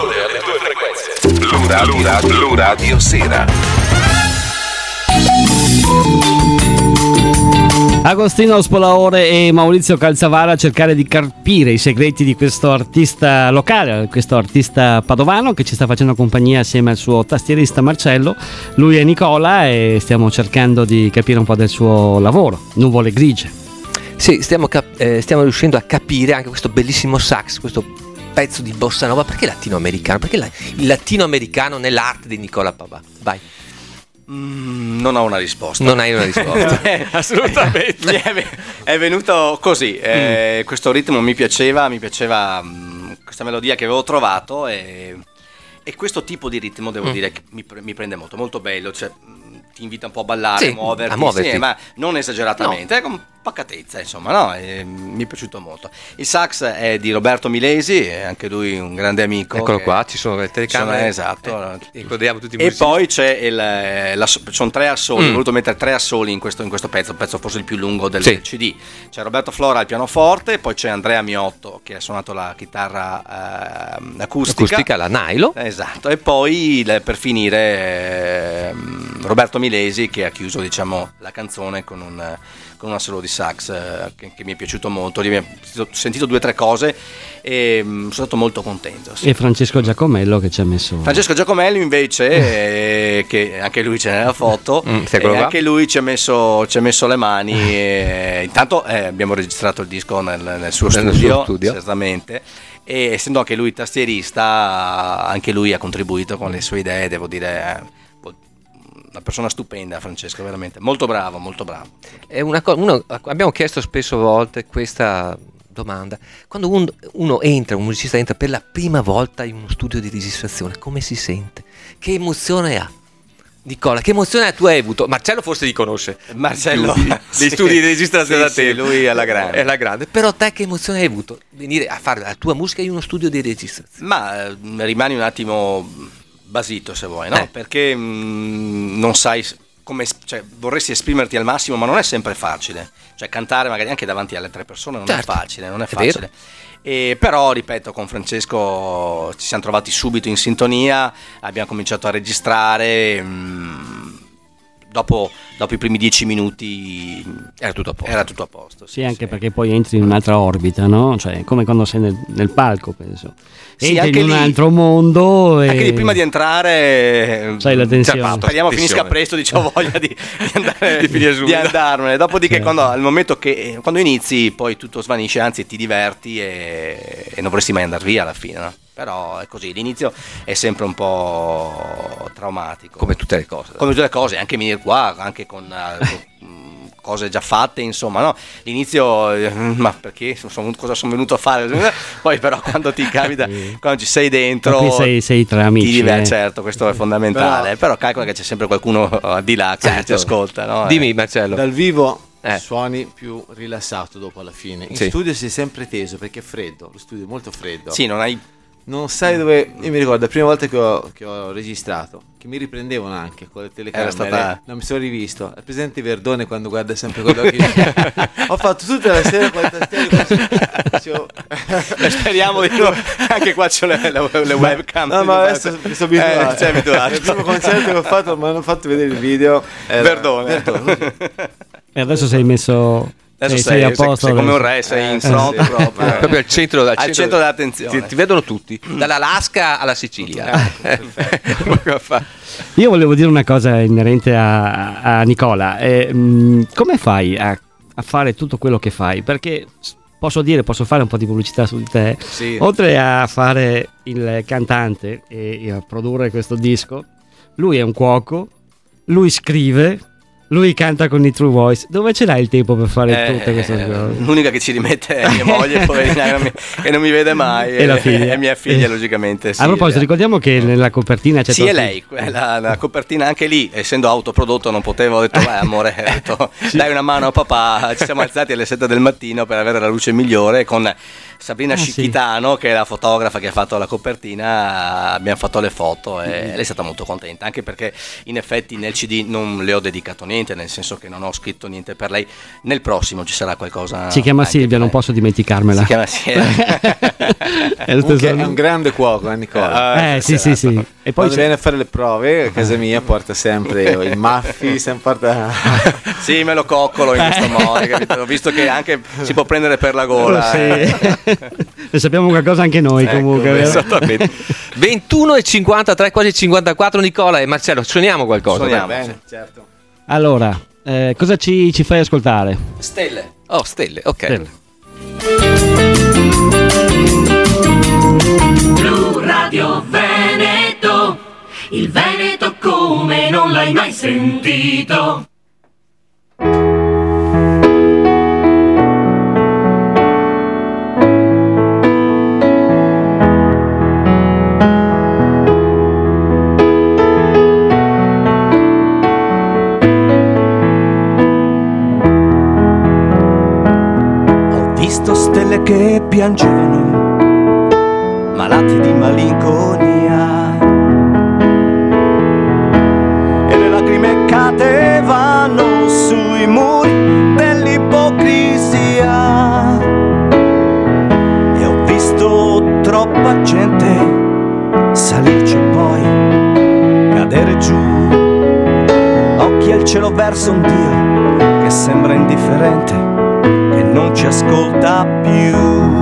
Blu Radio Sera. Agostino Spolaore e Maurizio Calzavara a cercare di carpire i segreti di questo artista locale, questo artista padovano che ci sta facendo compagnia assieme al suo tastierista Marcello. Lui è Nicola e stiamo cercando di capire un po' del suo lavoro, Nuvole Grigie. Sì, stiamo riuscendo a capire anche questo bellissimo sax, questo pezzo di bossa nova. Perché latinoamericano? Perché il latinoamericano nell'arte di Nicola Pavà? Vai. Non ho una risposta. Non hai una risposta? Assolutamente. È venuto così. Questo ritmo mi piaceva questa melodia che avevo trovato e questo tipo di ritmo devo dire che mi prende molto, molto bello. Cioè, ti invita un po' a ballare, sì, a muoverti. Sì, ma non esageratamente, no. Con pacatezza, insomma, no? Mi è piaciuto molto. Il sax è di Roberto Milesi, è anche lui un grande amico. Eccolo qua, ci sono le telecamere. Esatto. Ricordiamo tutti i e musicisti. poi c'è sono 3 assoli, ho voluto mettere 3 assoli in questo pezzo, il pezzo forse il più lungo del CD. C'è Roberto Flora al pianoforte, poi c'è Andrea Miotto che ha suonato la chitarra acustica, la Nailo. Esatto, e poi per finire Roberto Milesi che ha chiuso, diciamo, la canzone con una solo di sax che mi è piaciuto molto. Ho sentito 2 o 3 cose e sono stato molto contento. Sì. E Francesco Giacomello che ci ha messo. Francesco Giacomello invece, che anche lui c'è nella foto, anche lui ci ha messo le mani. Intanto abbiamo registrato il disco nel suo studio, certamente. E essendo anche lui tastierista, anche lui ha contribuito con le sue idee, devo dire, una persona stupenda, Francesco, veramente molto bravo. È abbiamo chiesto spesso volte questa domanda: quando un musicista entra per la prima volta in uno studio di registrazione, come si sente? Che emozione ha? Nicola, che emozione tu hai avuto? Marcello forse li conosce, Marcello dei studi di registrazione da te. Sì, lui è alla grande. Però te che emozione hai avuto venire a fare la tua musica in uno studio di registrazione? Ma rimani un attimo basito, se vuoi, no? Perché non sai come, cioè, vorresti esprimerti al massimo, ma non è sempre facile. Cioè cantare magari anche davanti alle altre persone non è facile, però ripeto, con Francesco ci siamo trovati subito in sintonia, abbiamo cominciato a registrare, dopo i primi 10 minuti era tutto a posto. Sì, anche perché poi entri in un'altra orbita, no? Cioè come quando sei nel palco, penso. Sì, entri in un lì, altro mondo e... Anche lì prima di entrare sai la tensione. Speriamo finisca presto, ho voglia di andare di andarmene. Dopodiché al momento che quando inizi poi tutto svanisce, anzi ti diverti e non vorresti mai andare via alla fine, no? Però è così, l'inizio è sempre un po' traumatico. Come tutte le cose, anche venire qua, anche con cose già fatte, insomma, no? L'inizio, ma perché cosa sono venuto a fare? Poi però quando ti capita, quando ci sei dentro, sei tra amici, certo, questo è fondamentale. Però calcola che c'è sempre qualcuno di là che ti ascolta, no? Dimmi, Marcello. Dal vivo suoni più rilassato dopo alla fine. In studio sei sempre teso perché è freddo, lo studio è molto freddo. Sì, non sai dove. Io mi ricordo la prima volta che ho registrato, che mi riprendevano anche con le telecamere. Non mi sono rivisto. È presente Verdone quando guarda sempre con gli occhi? Ho fatto tutta la sera con le tastiere. Speriamo di no. Anche qua c'ho le webcam. No, ma adesso mi sono abituato. Sei abituato. Il primo concerto che ho fatto mi hanno fatto vedere il video. Verdone. E adesso sei messo. Adesso sei a posto, sei come un re, sei in front proprio al centro dell'attenzione. Ti vedono tutti, dall'Alaska alla Sicilia. Io volevo dire una cosa inerente a Nicola. Come fai a fare tutto quello che fai? Perché posso fare un po' di pubblicità su di te. Sì. Oltre a fare il cantante e a produrre questo disco, lui è un cuoco, lui scrive, lui canta con i True Voice. Dove ce l'hai il tempo per fare tutte queste cose? L'unica che ci rimette è mia moglie, poverina, che non mi vede mai, e la figlia. E mia figlia, logicamente. Sì, a proposito, ricordiamo che nella copertina c'è. Sì, è lei. La copertina, anche lì, essendo autoprodotto, non potevo. Ho detto, vai amore, dai una mano a papà. Ci siamo alzati alle 7 del mattino per avere la luce migliore con Sabrina Scicchitano, che è la fotografa che ha fatto la copertina. Abbiamo fatto le foto e lei è stata molto contenta, anche perché in effetti nel CD non le ho dedicato niente, nel senso che non ho scritto niente per lei. Nel prossimo ci sarà qualcosa. Si chiama Silvia, non posso dimenticarmela. Si chiama Silvia. È un grande cuoco, Nicola. Sì. E poi viene a fare le prove a casa mia, porta sempre i maffi, Sì, me lo coccolo in questo modo, capito? Ho visto che anche si può prendere per la gola. Ne sappiamo qualcosa anche noi, comunque. Esattamente. 21:53, quasi 54. Nicola e Marcello, suoniamo qualcosa? Suoniamo, bene, certo. Allora, cosa ci fai ascoltare? Stelle. Oh, stelle, ok. Stelle. Blu Radio Veneto, il Veneto come non l'hai mai sentito. Stelle che piangevano, malati di malinconia, e le lacrime cadevano sui muri dell'ipocrisia. E ho visto troppa gente salirci e poi cadere giù. Occhi al cielo verso un Dio che sembra indifferente, ascolta più.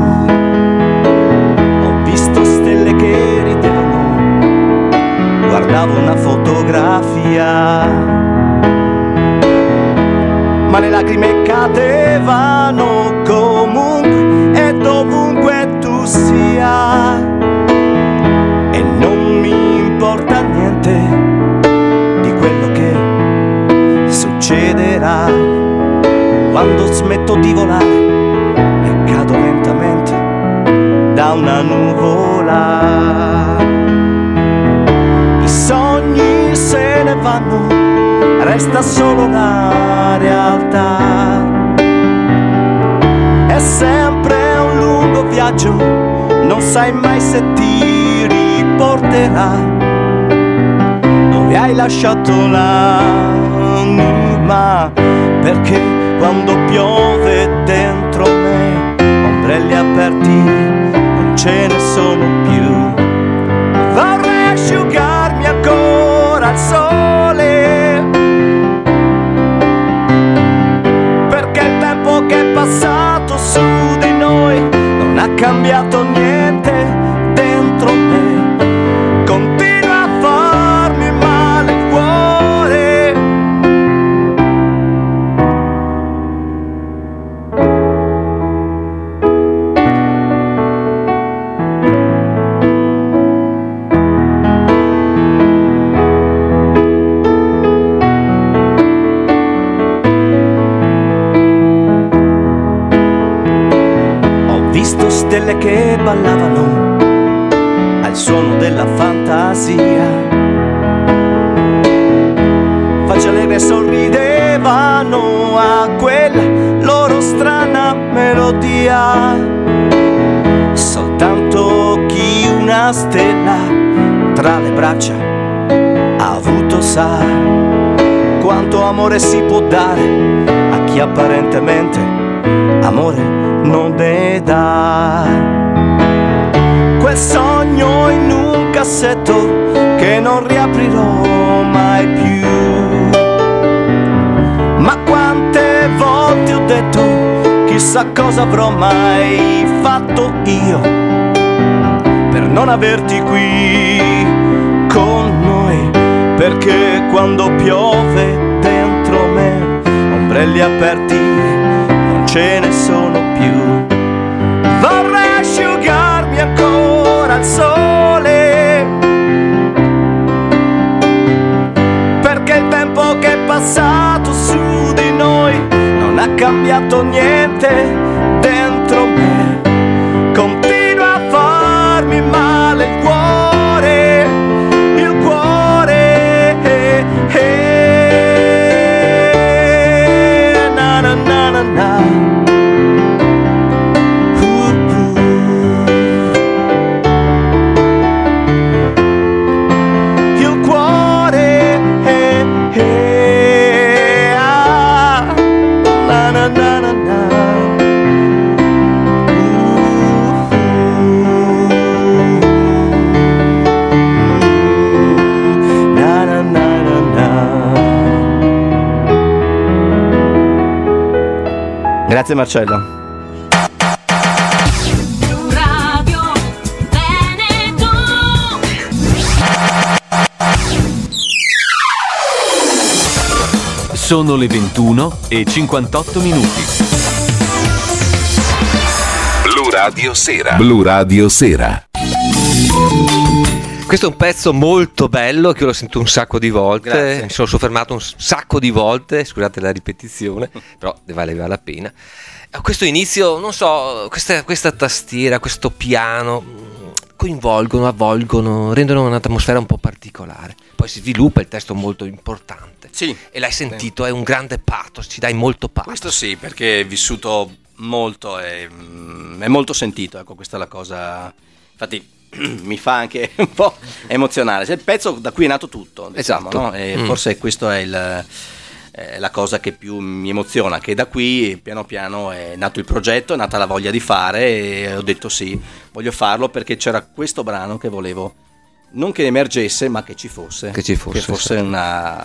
Ho visto stelle che ridevano, guardavo una fotografia, ma le lacrime cadevano comunque e dovunque tu sia. E non mi importa niente di quello che succederà quando smetto di volare e cado lentamente da una nuvola. I sogni se ne vanno, resta solo la realtà. È sempre un lungo viaggio, non sai mai se ti riporterà dove hai lasciato l'anima, perché quando piove dentro me ombrelli aperti non ce ne sono più. Vorrei asciugarmi ancora al sole, perché il tempo che è passato su di noi non ha cambiato niente dentro me. Continua a farmi male il cuore. Ho visto stelle che ballavano al suono della fantasia, facce allegre sorridevano a quella loro strana melodia. Soltanto chi una stella tra le braccia ha avuto sa quanto amore si può dare a chi apparentemente amore non ne dà. Quel sogno in un cassetto che non riaprirò mai più. Ma quante volte ho detto chissà cosa avrò mai fatto io per non averti qui con noi, perché quando piove dentro me ombrelli aperti non ce ne sono più. Vorrei asciugarmi ancora al sole, perché il tempo che è passato su di noi non ha cambiato niente dentro me. Continua a farmi male il cuore, il cuore, na na na na na. Grazie Marcello. Radio Veneto. Sono le 21:58 minuti. Blu Radio Sera. Blu Radio Sera. Questo è un pezzo molto bello che io l'ho sentito un sacco di volte. Grazie. Mi sono soffermato un sacco di volte, scusate la ripetizione, però valeva la pena. Questo inizio, non so, questa tastiera, questo piano coinvolgono, avvolgono, rendono un'atmosfera un po' particolare. Poi si sviluppa il testo molto importante. Sì. E l'hai sentito, è un grande pathos, ci dai molto pathos. Questo sì, perché è vissuto molto, è molto sentito, ecco, questa è la cosa. Infatti mi fa anche un po' emozionare. C'è il pezzo da cui è nato tutto, diciamo, esatto. No? E forse questo è la cosa che più mi emoziona, che da qui piano piano è nato il progetto, è nata la voglia di fare e ho detto sì, voglio farlo perché c'era questo brano che volevo non che emergesse ma che ci fosse, Che ci fosse, una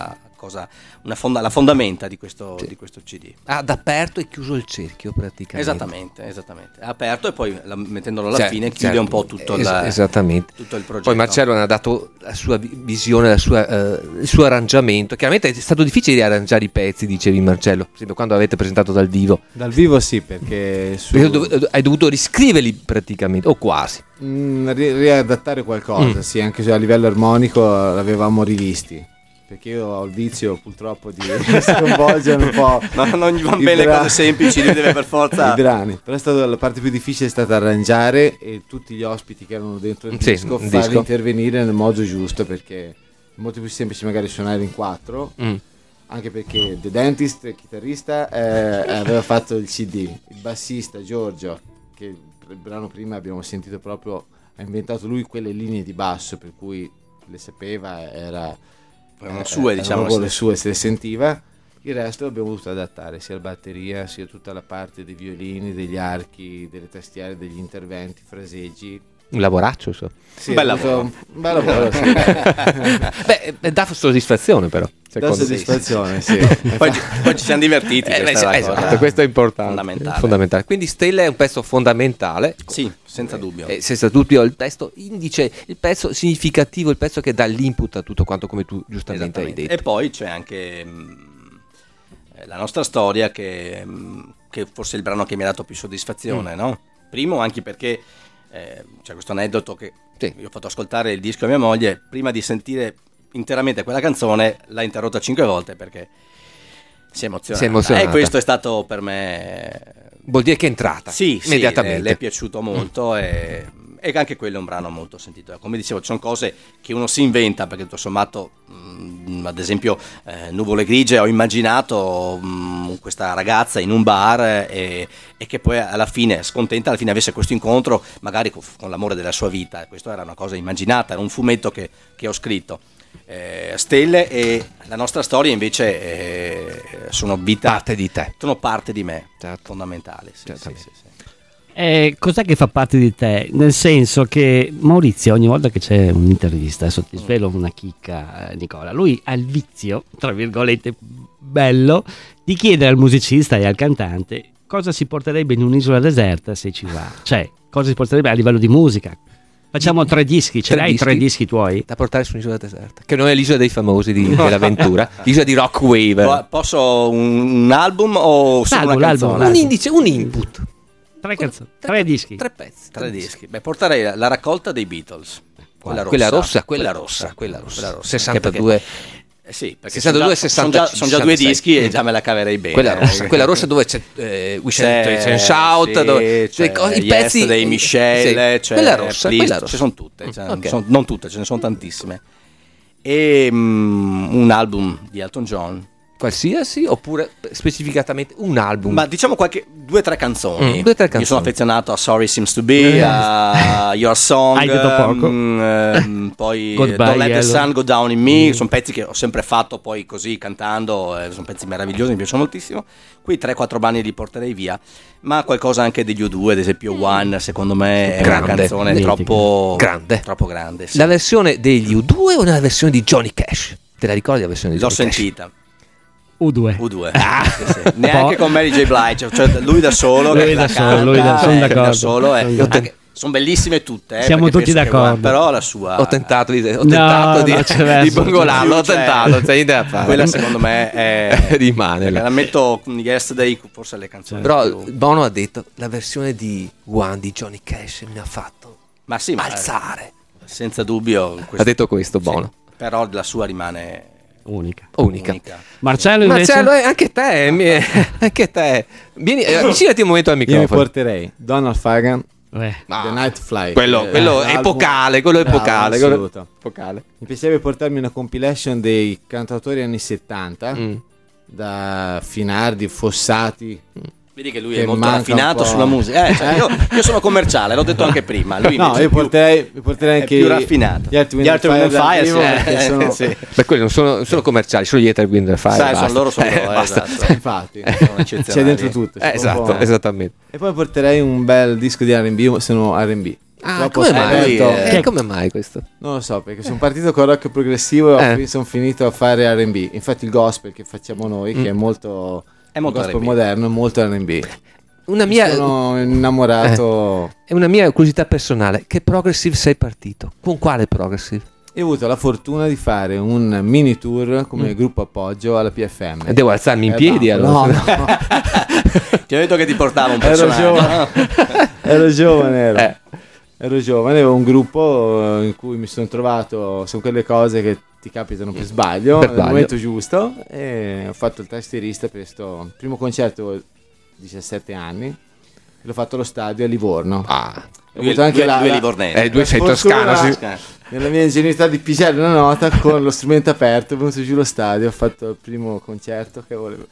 la fondamenta di questo CD. Ha aperto e chiuso il cerchio praticamente. Esattamente. Ha aperto e poi mettendolo alla fine chiude un po' tutto esattamente. Tutto il progetto. Poi Marcello ne ha dato la sua visione, il suo arrangiamento. Chiaramente è stato difficile arrangiare i pezzi, dicevi Marcello, per esempio quando avete presentato dal vivo. Dal vivo sì, perché hai dovuto riscriverli praticamente, o quasi. Riadattare qualcosa, sì, anche se a livello armonico l'avevamo rivisti. Perché io ho il vizio purtroppo di sconvolgere un po'. Non gli vanno bene le cose semplici, lui deve per forza. I brani. Però la parte più difficile è stata arrangiare e tutti gli ospiti che erano dentro il disco farli intervenire nel modo giusto, perché è molto più semplice magari suonare in 4. Anche perché The Dentist, il chitarrista, aveva fatto il CD. Il bassista Giorgio, che il brano prima abbiamo sentito proprio, ha inventato lui quelle linee di basso, per cui le sapeva, erano sue, diciamo, le sue, se le sentiva. Il resto abbiamo dovuto adattare, sia la batteria sia tutta la parte dei violini, degli archi, delle tastiere, degli interventi, fraseggi. Un lavoraccio, so. Sì, un bel lavoro, sì. Beh, dà soddisfazione però. Dà soddisfazione, sì. poi ci siamo divertiti. Esatto, questo è importante, fondamentale. Quindi Stella è un pezzo fondamentale. Sì, senza dubbio. Senza dubbio il testo indice, il pezzo significativo, il pezzo che dà l'input a tutto quanto, come tu giustamente hai detto. E poi c'è anche la nostra storia che forse è il brano che mi ha dato più soddisfazione, no? Primo anche perché c'è questo aneddoto che io ho fatto ascoltare il disco a mia moglie, prima di sentire interamente quella canzone l'ha interrotta 5 volte perché si è emozionata. E questo è stato per me, vuol dire che è entrata immediatamente. Le è piaciuto molto e anche quello è un brano molto sentito. Come dicevo, ci sono cose che uno si inventa, perché tutto sommato ad esempio Nuvole grigie, ho immaginato questa ragazza in un bar e che poi alla fine, scontenta, alla fine avesse questo incontro magari con l'amore della sua vita. Questo era una cosa immaginata, era un fumetto che ho scritto. Stelle e la nostra storia invece sono parte di te, sono parte di me, fondamentale. Sì. Cos'è che fa parte di te? Nel senso che Maurizio, ogni volta che c'è un'intervista, adesso ti svelo una chicca, Nicola, lui ha il vizio, tra virgolette, bello, di chiedere al musicista e al cantante cosa si porterebbe in un'isola deserta se ci va. Cioè, cosa si porterebbe a livello di musica. Facciamo 3 dischi, ce l'hai 3 dischi tuoi? Da portare su un'isola deserta, che non è l'isola dei famosi dell'avventura, l'isola di Rock Wave. Posso un album o solo una canzone? Un indice, un input. 3 canzoni, 3 dischi. 3 pezzi. 3 dischi. Beh, porterei la raccolta dei Beatles. Quella rossa. 62. Sì, perché 62 e 60. Sono già 2 dischi e già me la caverei bene. Quella rossa dove c'è We Shall Shout, dove i pezzi dei Michelle, quella rossa. Ci sono tutte, non tutte, ce ne sono tantissime. E un album di Elton John. Qualsiasi oppure specificatamente un album? Ma diciamo 2 o 3 canzoni. Io sono affezionato a Sorry Seems to Be, a Your Song, Hai detto poco. Poi Goodbye, Don't Let the Yellow. Sun Go Down in Me. Sono pezzi che ho sempre fatto poi così cantando, sono pezzi meravigliosi, mi piacciono moltissimo. Quei 3-4 brani li porterei via, ma qualcosa anche degli U2, ad esempio One, secondo me è una canzone troppo grande. Sì. La versione degli U2 o la versione di Johnny Cash? Te la ricordi la versione di Johnny Cash? L'ho sentita. U2. Sì. Neanche con Mary J. Blige, cioè lui da solo, sono bellissime tutte, siamo tutti d'accordo, però la sua ho tentato di bongolarlo, quella secondo me rimane, la metto con Yesterday, forse le canzoni però Bono ha detto la versione di One di Johnny Cash mi ha fatto alzare, senza dubbio ha detto questo Bono, sì. Però la sua rimane unica. Marcello invece? Anche te vieni, avvicinati un momento al microfono. Io mi porterei Donald Fagan, The Night Fly, quello epocale, assoluto. Mi piacerebbe portarmi una compilation dei cantautori anni 70 da Finardi, Fossati. Vedi che lui è molto raffinato sulla musica. Io sono commerciale, l'ho detto anche prima. Lui io porterei anche più raffinato. Gli Earth, Wind and Fire, sì. Beh, quelli non sono commerciali, solo gli Earth, Wind and Fire. Loro sono esatto. Infatti, c'è dentro tutto. Esattamente. E poi porterei un bel disco di R&B, se no R&B. come mai? scoperto- Come mai questo? Non lo so, perché sono partito con rock progressivo e sono finito a fare R&B. Infatti il gospel che facciamo noi, che è molto gospel R&B. moderno, è molto R&B. Sono innamorato. È una mia curiosità personale. Che progressive sei partito? Con quale progressive? E ho avuto la fortuna di fare un mini tour come gruppo appoggio alla PFM. Devo alzarmi in piedi allora. No, no. Ti ho detto che ti portava un Ero personaggio. giovane. Ero giovane, avevo un gruppo in cui mi sono trovato. Sono quelle cose che ti capitano per sbaglio, nel momento giusto. E ho fatto il tastierista per questo primo concerto, 17 anni. E l'ho fatto allo stadio a Livorno. Ho avuto anche due livornesi. Due sei toscano, sì. Nella mia ingenuità di pigiare una nota con lo strumento aperto, ho venuto giù lo stadio, ho fatto il primo concerto che volevo.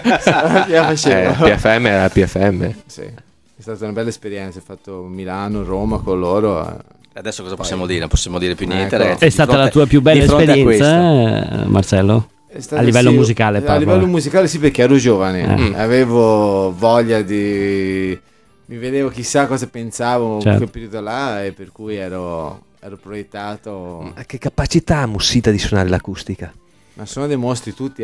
PFM era PFM. Sì, è stata una bella esperienza, ho fatto Milano, Roma con loro. Adesso cosa possiamo dire? Non possiamo dire più niente, Ecco. ragazzi. È stata la tua più bella esperienza, Marcello? A livello musicale a livello musicale sì, perché ero giovane, avevo voglia di... mi vedevo chissà cosa pensavo in quel periodo là, e per cui ero proiettato. Ma che capacità ha Mussita di suonare l'acustica? Ma sono dei mostri tutti.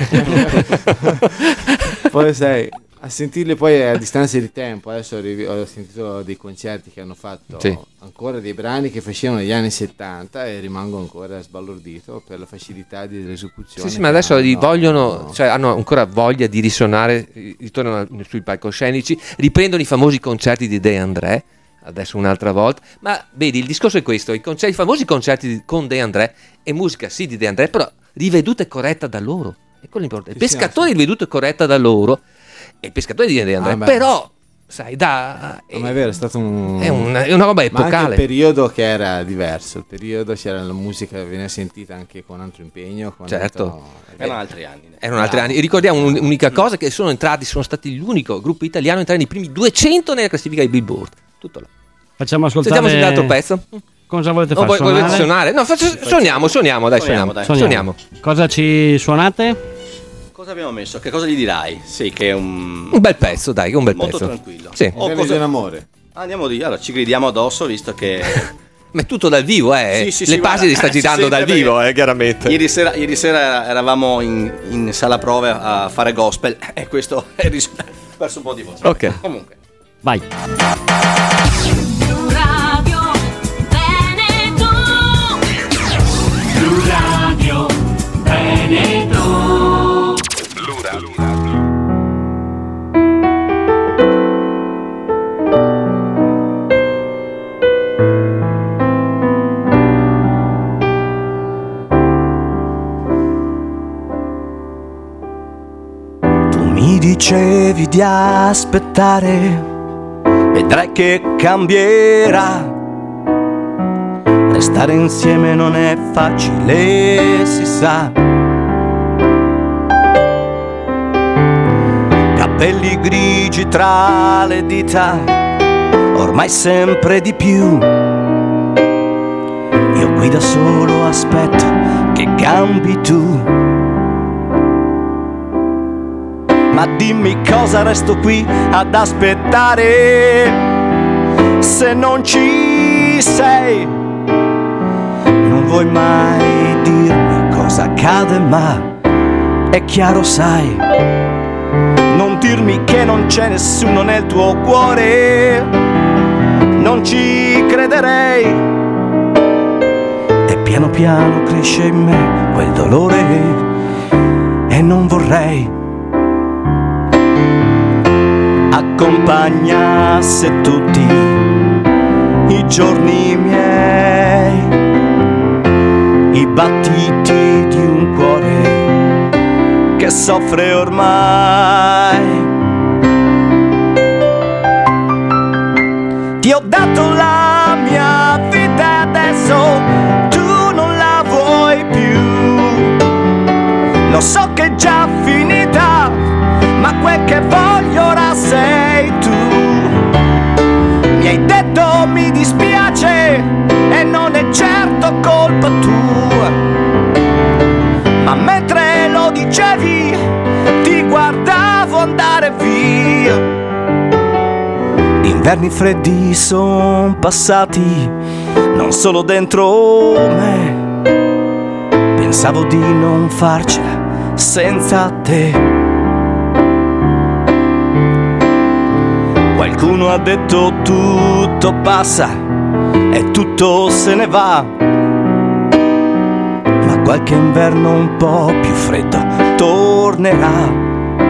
Poi sai, a sentirli poi a distanza di tempo, adesso ho sentito dei concerti che hanno fatto ancora dei brani che facevano negli anni 70 e rimango ancora sbalordito per la facilità di esecuzione. Sì, ma adesso hanno ancora voglia di risuonare, ritornano sui palcoscenici, riprendono i famosi concerti di De André, adesso un'altra volta. Ma vedi, il discorso è questo: i famosi concerti con De André e musica sì di De André, però riveduta e corretta da loro. È quello importante. Pescatori riveduta e corretta da loro. E Pescatori di De André, però sai, ma è vero, è stato è una roba epocale. Ma anche il periodo che era diverso, il periodo c'era la musica che veniva sentita anche con altro impegno, erano altri anni. E ricordiamo un'unica cosa, che sono stati l'unico gruppo italiano a entrare nei primi 200 nella classifica di Billboard. Tutto là. Facciamo ascoltare. Sentiamo l'altro pezzo. Cosa volete fare? Volete suonare? No, suoniamo. Cosa ci suonate? Cosa abbiamo messo? Che cosa gli dirai? Sì, che è un bel pezzo, dai, un bel molto pezzo. tranquillo. Sì. Cosa in amore. Andiamo allora, ci gridiamo addosso, visto che ma è tutto dal vivo, Sì, le basi li sta girando dal vivo, chiaramente. Ieri sera eravamo in sala prove a fare gospel e questo è perso un po' di voce. Ok. Comunque. Vai. Radio Veneto. Radio Veneto. Tu mi dicevi di aspettare, vedrai che cambierà. Restare insieme non è facile, si sa. Capelli grigi tra le dita, ormai sempre di più. Io qui da solo aspetto che cambi tu. Ma dimmi cosa resto qui ad aspettare se non ci sei. Non vuoi mai dirmi cosa accade, ma è chiaro sai. Non dirmi che non c'è nessuno nel tuo cuore, non ci crederei. E piano piano cresce in me quel dolore e non vorrei accompagnasse tutti i giorni miei, i battiti di un cuore che soffre ormai. Ti ho dato la mia vita e adesso tu non la vuoi più. Lo so che è già finita, ma quel che voglio ora sei tu. Mi hai detto mi dispiace e non è certo colpa tua, ma mentre lo dicevi ti guardavo andare via. inverni freddi son passati, non solo dentro me. Pensavo di non farcela senza te. Qualcuno ha detto tutto passa e tutto se ne va, ma qualche inverno un po' più freddo tornerà.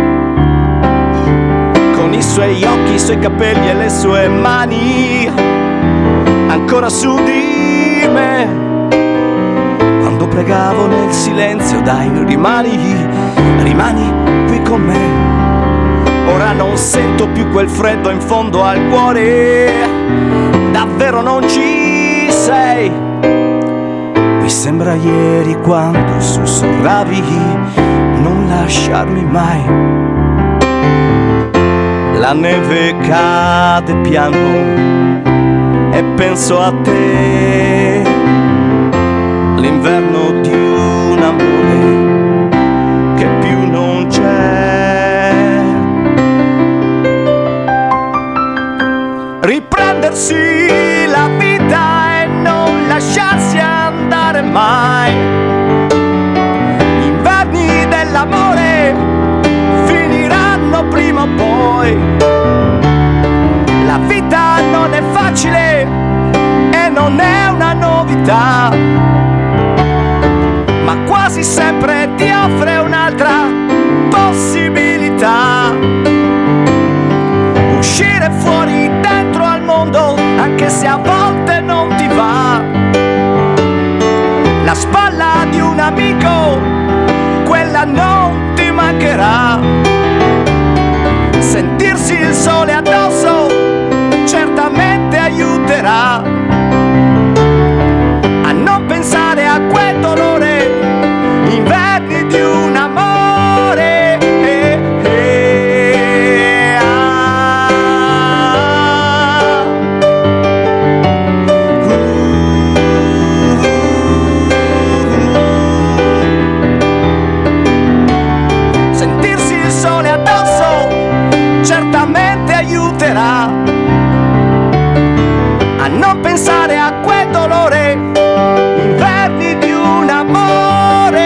Con i suoi occhi, i suoi capelli e le sue mani ancora su di me. Quando pregavo nel silenzio, dai, rimani qui con me. Ora non sento più quel freddo in fondo al cuore, davvero non ci sei. Mi sembra ieri quando sussurravi non lasciarmi mai. La neve cade piano e penso a te, l'inverno di un amore che più non c'è. Riprendersi la vita e non lasciarsi andare mai. Gli inverni dell'amore finiranno prima o poi. La vita non è facile e non è una novità, ma quasi sempre ti offre un'altra possibilità. Uscire fuori dentro al mondo, anche se a volte non ti va. La spalla di un amico, quella non ti mancherà. Sentirsi il sole addosso certamente aiuterà a non pensare a quel dolore, inverni di un amore. Sentirsi il sole addosso certamente aiuterà a non pensare a quel dolore, inverni di un amore.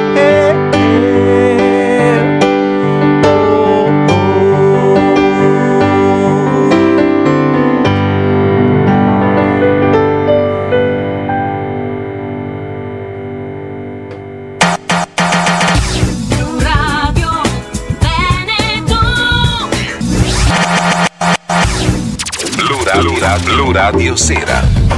Radio Veneto. Blu Radio Sera.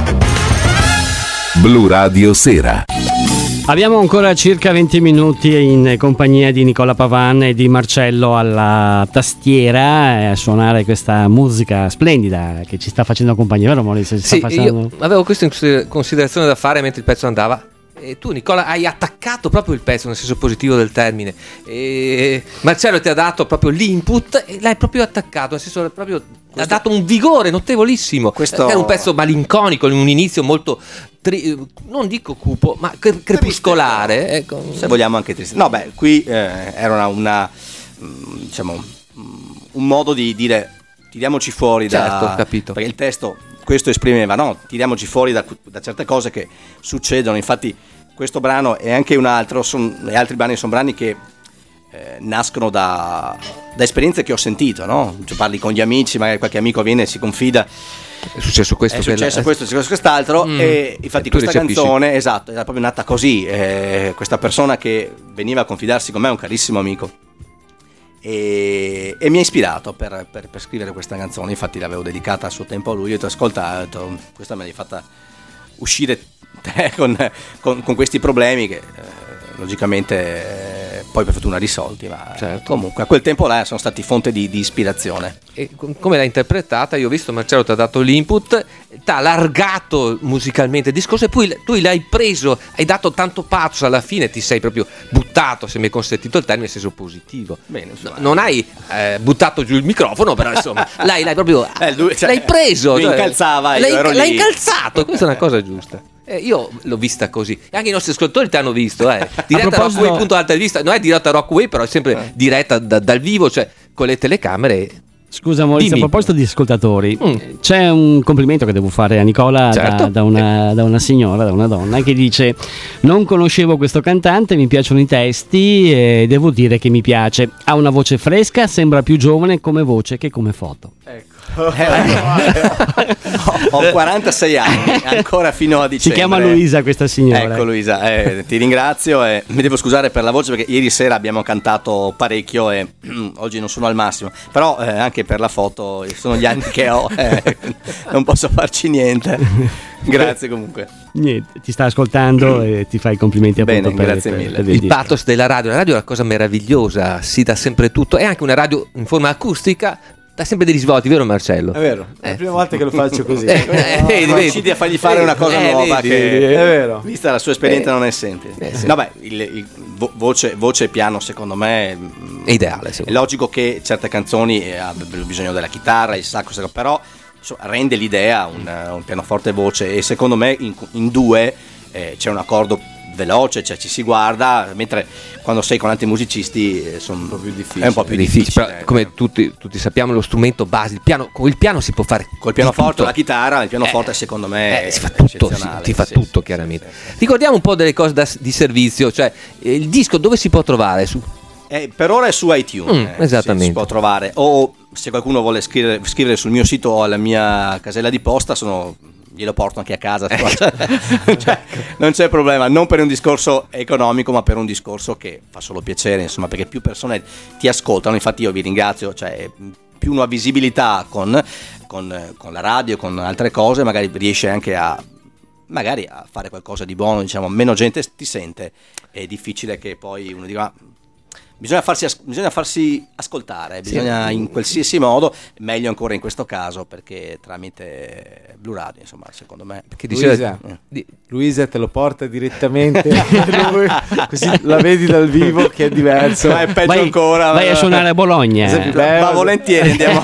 Blu Radio Sera. Abbiamo ancora circa 20 minuti in compagnia di Nicola Pavan e di Marcello alla tastiera a suonare questa musica splendida che ci sta facendo compagnia, vero Maurizio? Sì, io avevo questa considerazione da fare mentre il pezzo andava. E tu, Nicola, hai attaccato proprio il pezzo nel senso positivo del termine. E Marcello ti ha dato proprio l'input e l'hai proprio attaccato, nel senso proprio ha dato un vigore notevolissimo. Questo era un pezzo malinconico, un inizio molto non dico cupo, ma crepuscolare, ecco. Se vogliamo anche triste. No, beh, qui era diciamo un modo di dire tiriamoci fuori certo, capito. Perché il testo questo esprimeva, no? Tiriamoci fuori da certe cose che succedono. Infatti questo brano e anche un altro e altri brani sono brani che nascono da esperienze che ho sentito, no? Cioè, parli con gli amici, magari qualche amico viene e si confida. È successo questo, quest'altro e infatti questa canzone, esatto, era proprio nata così. Questa persona che veniva a confidarsi con me è un carissimo amico e mi ha ispirato per scrivere questa canzone. Infatti l'avevo dedicata a suo tempo a lui. Io ho detto, ascolta, questa me l'hai fatta uscire te con questi problemi che logicamente poi per fortuna risolti, ma certo. Comunque a quel tempo là sono stati fonte di ispirazione. E come l'hai interpretata? Io ho visto Marcello ti ha dato l'input, ti ha allargato musicalmente il discorso e poi tu l'hai preso, hai dato tanto pathos alla fine, ti sei proprio buttato, se mi è consentito il termine, in senso positivo. Bene, non hai buttato giù il microfono, però insomma l'hai proprio l'hai preso, incalzava, l'hai incalzato, questa è una cosa giusta. Io l'ho vista così, e anche i nostri ascoltatori ti hanno visto, diretta Rockway.it, non è diretta Rockway, però è sempre diretta dal vivo, cioè con le telecamere. Scusa Maurizio, Dimmi. a proposito di ascoltatori, c'è un complimento che devo fare a Nicola Certo. da una signora, da una donna, che dice: non conoscevo questo cantante, mi piacciono i testi e devo dire che mi piace. Ha una voce fresca, sembra più giovane come voce che come foto. Ho 46 anni, ancora fino a dicembre. Si chiama Luisa questa signora. Ecco Luisa, ti ringrazio e mi devo scusare per la voce perché ieri sera abbiamo cantato parecchio e oggi non sono al massimo, però anche per la foto sono gli anni che ho, non posso farci niente. Grazie comunque. Niente, ti sta ascoltando e ti fa i complimenti appunto. Bene, grazie mille. per Il pathos della radio. La radio è una cosa meravigliosa, si dà sempre tutto. È anche una radio in forma acustica, dà sempre dei risvolti, vero Marcello? È vero, è la prima volta che lo faccio così. Vedi. Decidi a fargli fare una cosa nuova vedi, che è vero. vista la sua esperienza non è semplice. sì. Vabbè, voce e piano secondo me È ideale, è secondo logico che certe canzoni hanno bisogno della chitarra, il sax, però insomma, rende l'idea un pianoforte e voce e secondo me in due c'è un accordo veloce, cioè ci si guarda, mentre quando sei con altri musicisti sono un po' più difficile. È un po' più difficile. Però, come tutti sappiamo, lo strumento base, il piano, con il piano si può fare col pianoforte, tutto. la chitarra, il pianoforte secondo me si fa tutto, ti fa tutto chiaramente. Ricordiamo un po' delle cose di servizio, cioè il disco dove si può trovare? Per ora è su iTunes, esattamente. si può trovare, o se qualcuno vuole scrivere sul mio sito o alla mia casella di posta glielo porto anche a casa, cioè, non c'è problema, non per un discorso economico ma per un discorso che fa solo piacere, insomma, perché più persone ti ascoltano. Infatti io vi ringrazio, cioè più una visibilità con la radio, con altre cose, magari riesce anche a fare qualcosa di buono, diciamo, meno gente ti sente, è difficile che poi uno dica bisogna farsi ascoltare, bisogna in qualsiasi modo, meglio ancora in questo caso perché tramite Blu Radio, insomma, secondo me. Perché Luisa te lo porta direttamente lui, così la vedi dal vivo che è diverso. Ma è peggio ancora. Vai a suonare a Bologna. Ma volentieri andiamo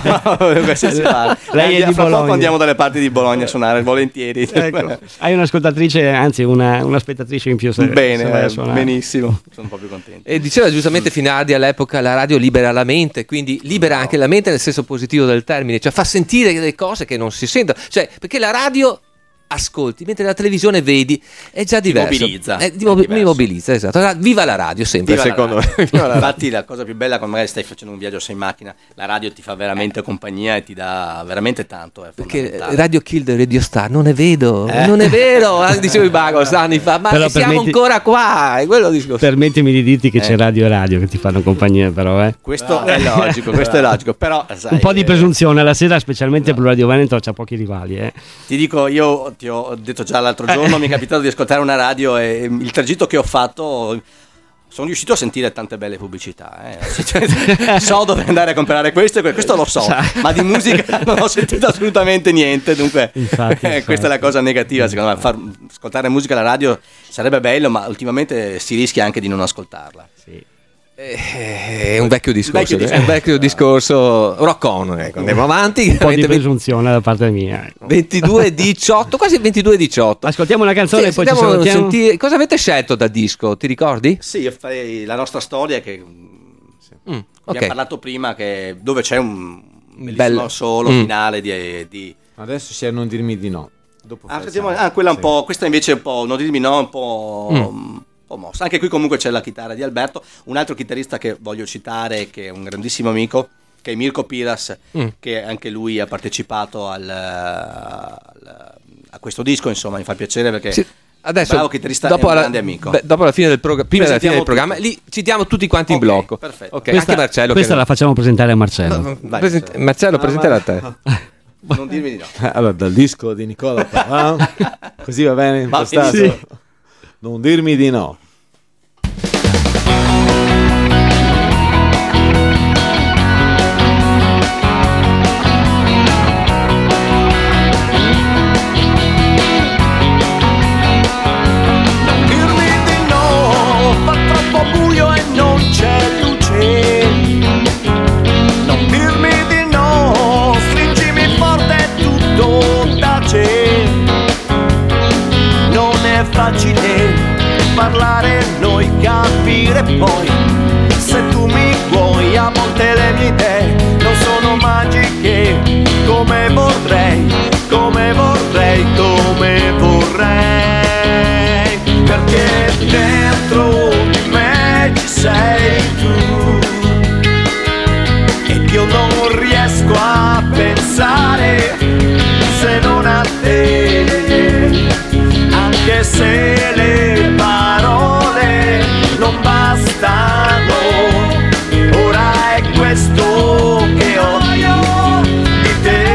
Lei è di fra Bologna. poco andiamo dalle parti di Bologna a suonare, volentieri. Ecco. Hai un'ascoltatrice, anzi una spettatrice in più. Bene, benissimo, sono un po' più contento. E diceva giustamente Finardi all'epoca, la radio libera la mente, quindi libera anche la mente nel senso positivo del termine, cioè fa sentire delle cose che non si sentono, cioè perché la radio ascolti, mentre la televisione vedi, è già diverso. Mi mobilizza, esatto. Viva la radio sempre, Viva secondo la me. Infatti la cosa più bella quando magari stai facendo un viaggio, sei in macchina, la radio ti fa veramente compagnia e ti dà veramente tanto. Perché Radio Kill the Radio Star non è vero, non è vero, dicevo i Bagos anni fa, ma però siamo ancora qua, è quello discorso. Permettimi di dirti che c'è Radio e Radio che ti fanno compagnia, però questo è logico, però sai, un po' di presunzione la sera, specialmente Blu Radio Veneto c'ha pochi rivali. Ti dico, io ti ho detto già l'altro giorno, mi è capitato di ascoltare una radio e il tragitto che ho fatto sono riuscito a sentire tante belle pubblicità. So dove andare a comprare questo lo so, ma di musica non ho sentito assolutamente niente, dunque infatti. Questa è la cosa negativa, secondo me, ascoltare musica alla radio sarebbe bello, ma ultimamente si rischia anche di non ascoltarla. Sì. È un vecchio discorso, è un vecchio discorso rock on, ecco. Andiamo avanti, un po' di presunzione da parte mia, ecco. 22:18, quasi 22:18. Ascoltiamo una canzone e poi ci salutiamo. Cosa avete scelto dal disco, ti ricordi? Sì, io farei la nostra storia che abbiamo parlato prima, che dove c'è un bellissimo solo finale di... Adesso c'è Non dirmi di no. Dopo quella un po', questa invece è un po', non dirmi no, un po' mossa. Anche qui comunque c'è la chitarra di Alberto, un altro chitarrista che voglio citare, che è un grandissimo amico, che è Mirko Piras, che anche lui ha partecipato a questo disco, insomma, mi fa piacere perché sì. Adesso, bravo chitarrista, è un grande amico. Dopo la fine del prima della fine del programma, li citiamo tutti quanti in blocco. Perfetto. Okay, anche Marcello. Questa la facciamo presentare a Marcello. Marcello, presentala a te. Non dirmi di no. Allora, dal disco di Nicola Pavan, così va bene impostato. Sì. Non dirmi di no. Facile parlare, noi capire poi. Se tu mi vuoi, a volte le mie idee non sono magiche. come vorrei, come vorrei, come vorrei, perché dentro di me ci sei tu ed io non riesco a pensare se non a te, anche se le parole non bastano, ora è questo che ho di te.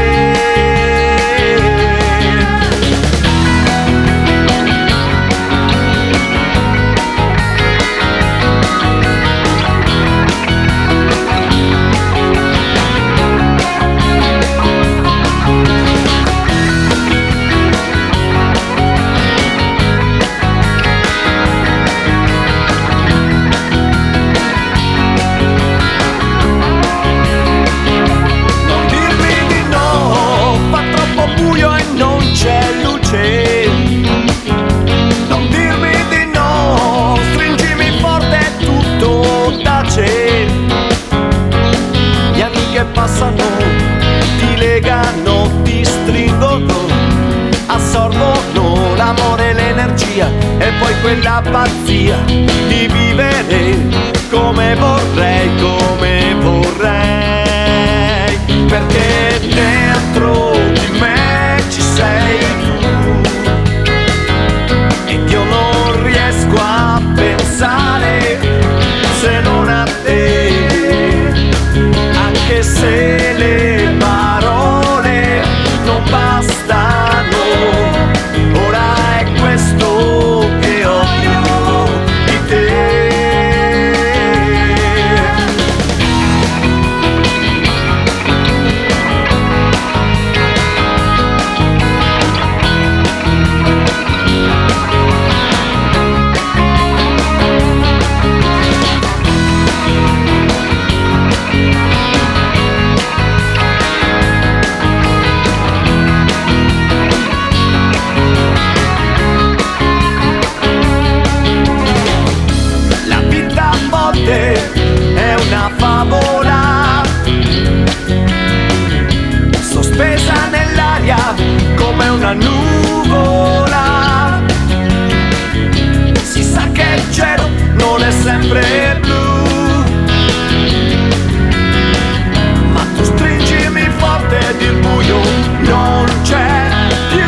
Non dirmi di no, stringimi forte, tutto tace. Gli anni che passano ti legano, ti stringono, assorbono l'amore e l'energia e poi quella pazzia di vivere come vorrei, perché dentro di me ci sei tu ed io non riesco a pensare se non a te, anche se le parole non bastano, ora è questo che ho di te. È una favola sospesa nell'aria come una nuvola. Si sa che il cielo non è sempre blu, ma tu stringimi forte ed il buio non c'è più.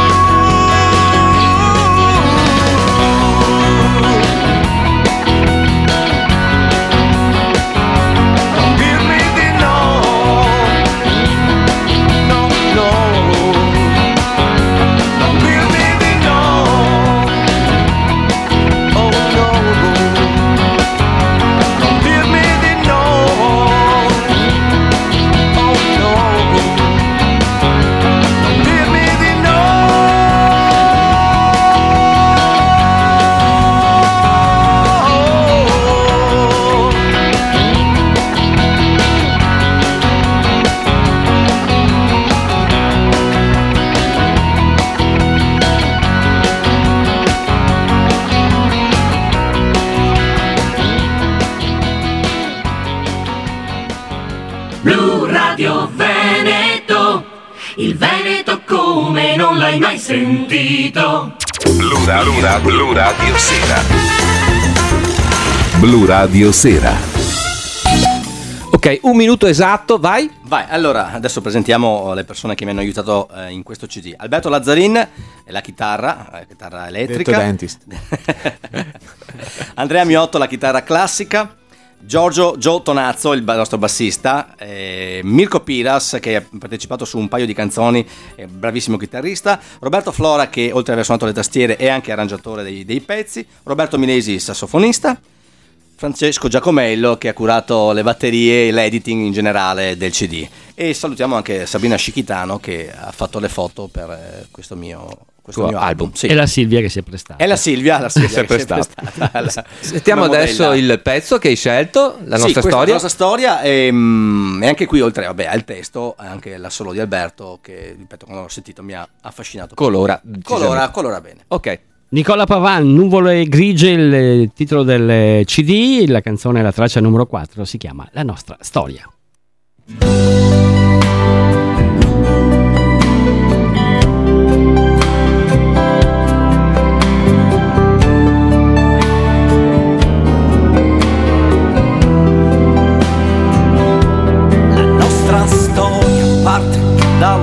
Blu Radio Veneto, il Veneto come non l'hai mai sentito. Blu Radio Sera. Blu Radio Sera. Ok, un minuto esatto, vai. Vai, allora adesso presentiamo le persone che mi hanno aiutato in questo CD. Alberto Lazzarin è la chitarra elettrica. Dentist. Andrea Miotto la chitarra classica. Giorgio Joe Tonazzo, il nostro bassista, Mirko Piras che ha partecipato su un paio di canzoni, bravissimo chitarrista, Roberto Flora che oltre ad aver suonato le tastiere è anche arrangiatore dei pezzi, Roberto Milesi sassofonista, Francesco Giacomello che ha curato le batterie e l'editing in generale del CD, e salutiamo anche Sabrina Scichitano che ha fatto le foto per questo mio album. Sì. E la Silvia che si è prestata. È la Silvia che si è prestata. Sentiamo adesso il pezzo che hai scelto, la nostra storia. La nostra storia e anche qui oltre al testo anche l'assolo di Alberto che, ripeto, quando l'ho sentito mi ha affascinato. Colora bene. Ok. Nicola Pavan, Nuvole grigie, il titolo del CD, la canzone, la traccia numero 4 si chiama La nostra storia.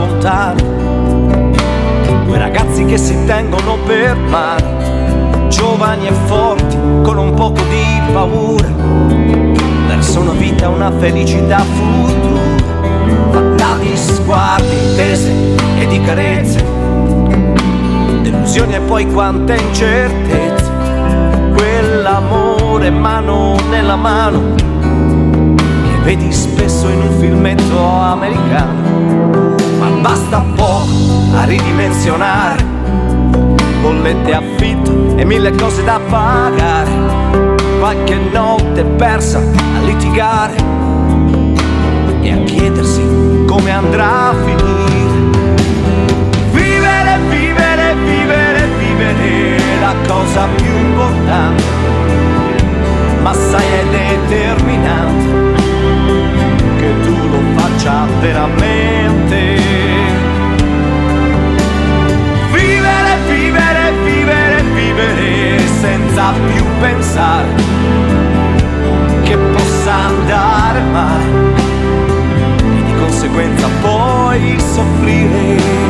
lontano, due ragazzi che si tengono per mano, giovani e forti con un poco di paura, verso una vita, una felicità futura, fatta di sguardi, tese e di carezze, delusioni e poi quante incertezze, quell'amore mano nella mano che vedi spesso in un filmetto americano, ma basta poco a ridimensionare bollette, affitto e mille cose da pagare, qualche notte persa a litigare e a chiedersi come andrà a finire. Vivere, vivere, vivere, vivere è la cosa più importante, ma sai è determinante che tu lo faccia veramente. Vivere, vivere, vivere, vivere senza più pensare che possa andare male e di conseguenza poi soffrire.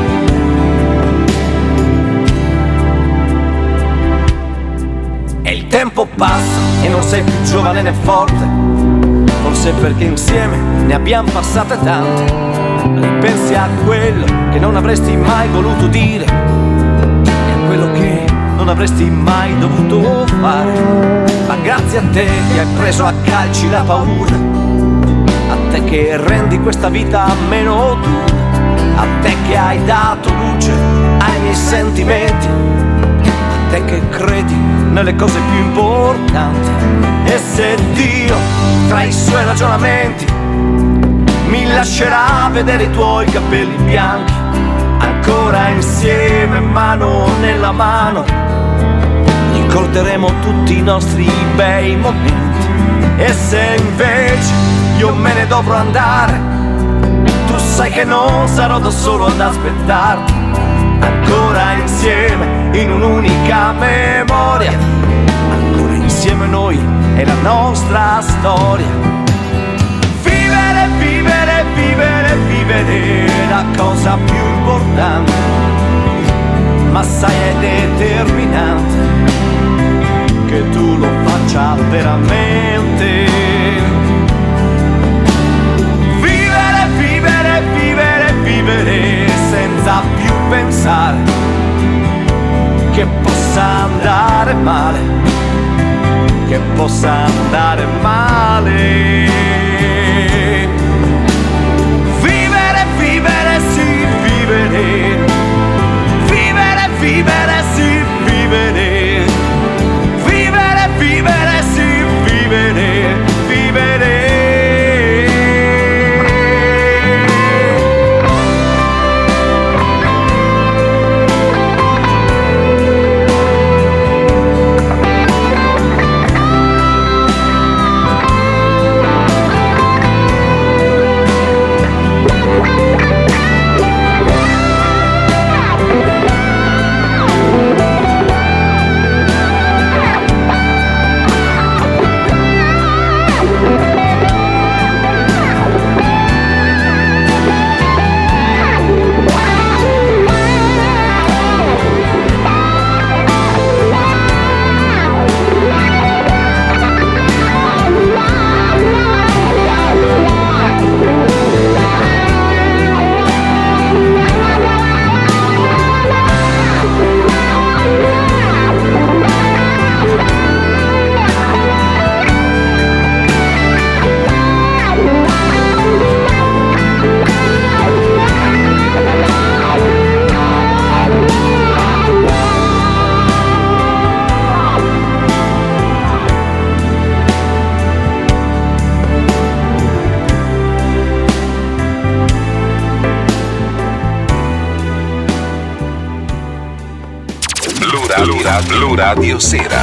E il tempo passa e non sei più giovane né forte, forse perché insieme ne abbiamo passate tante. Ripensi a quello che non avresti mai voluto dire e a quello che non avresti mai dovuto fare, ma grazie a te che hai preso a calci la paura, a te che rendi questa vita meno dura, a te che hai dato luce ai miei sentimenti, a te che credi nelle cose più importanti. E se Dio tra i suoi ragionamenti mi lascerà vedere i tuoi capelli bianchi, ancora insieme mano nella mano ricorderemo tutti i nostri bei momenti. E se invece io me ne dovrò andare, tu sai che non sarò da solo ad aspettarti, ancora insieme in un'unica memoria, ancora insieme noi e la nostra storia. Vivere, vivere, vivere, vivere è la cosa più importante, ma sai è determinante che tu lo faccia veramente. Vivere, vivere, vivere, vivere senza più pensare che possa andare male, che possa andare male. Vivere, vivere, sì, vivere. Vivere, vivere, sì, vivere. Vivere, vivere, sì, vivere. Vivere. Blu Radio Sera.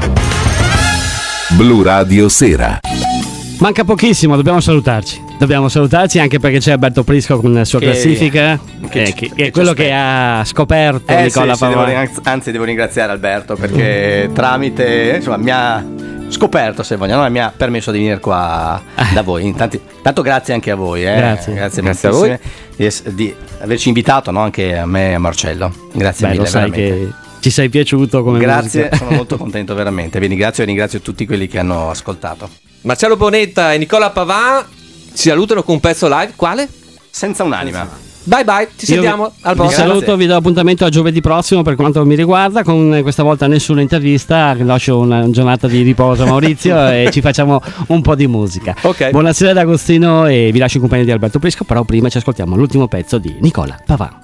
Blu Radio Sera. Manca pochissimo, dobbiamo salutarci anche perché c'è Alberto Prisco con la sua classifica che è quello che ha scoperto Nicola Pavone. Anzi devo ringraziare Alberto perché tramite insomma mi ha scoperto, se vogliono, mi ha permesso di venire qua da voi. Tanto grazie anche a voi, Grazie a voi di averci invitato, no? Anche a me e a Marcello. Grazie mille, lo sai veramente. che ci sei piaciuto come Grazie, musica. sono molto contento veramente. Vi ringrazio tutti quelli che hanno ascoltato. Marcello Bonetta e Nicola Pavan ci salutano con un pezzo live. Quale? Senza un'anima. Bye bye, ci sentiamo al Vi prossimo. saluto, vi do appuntamento a giovedì prossimo per quanto mi riguarda, con questa volta nessuna intervista, lascio una giornata di riposo a Maurizio e ci facciamo un po' di musica. Ok. Buonasera da Agostino e vi lascio in compagnia di Alberto Prisco, però prima ci ascoltiamo l'ultimo pezzo di Nicola Pavan.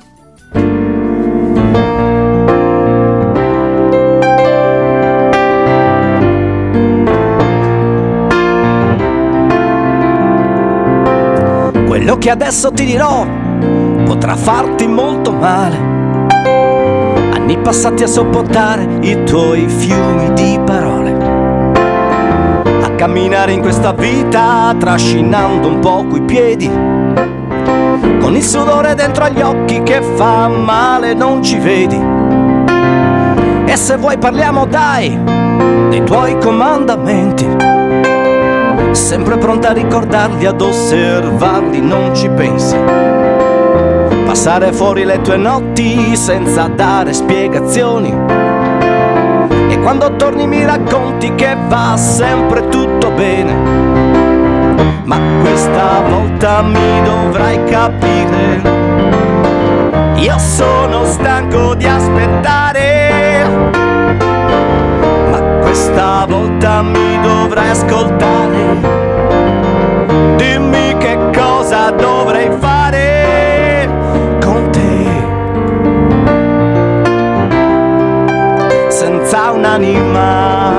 Quello che adesso ti dirò potrà farti molto male. Anni passati a sopportare i tuoi fiumi di parole, a camminare in questa vita trascinando un po' coi piedi, con il sudore dentro agli occhi che fa male, non ci vedi. E se vuoi parliamo dai dei tuoi comandamenti, sempre pronta a ricordarli, ad osservarli, non ci pensi. Passare fuori le tue notti senza dare spiegazioni, e quando torni mi racconti che va sempre tutto bene. Ma questa volta mi dovrai capire, io sono stanco di aspettare. Ma questa volta mi dovrai ascoltare, dimmi che cosa dovrei fare con te. Senza un'anima,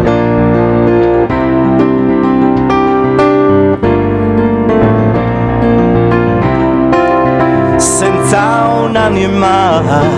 senza un'anima.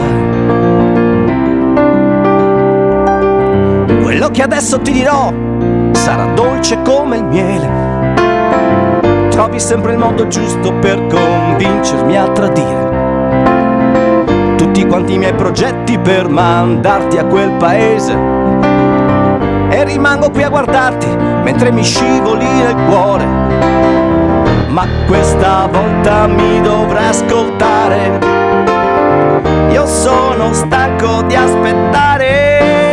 Quello che adesso ti dirò sarà dolce come il miele, trovi sempre il modo giusto per convincermi a tradire tutti quanti i miei progetti per mandarti a quel paese, e rimango qui a guardarti mentre mi scivoli nel cuore. Ma questa volta mi dovrai ascoltare, io sono stanco di aspettare.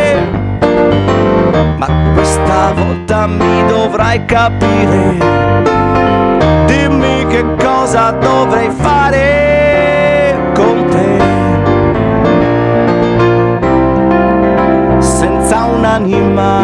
Ma questa volta mi dovrai capire, dimmi che cosa dovrei fare con te. Senza un'anima,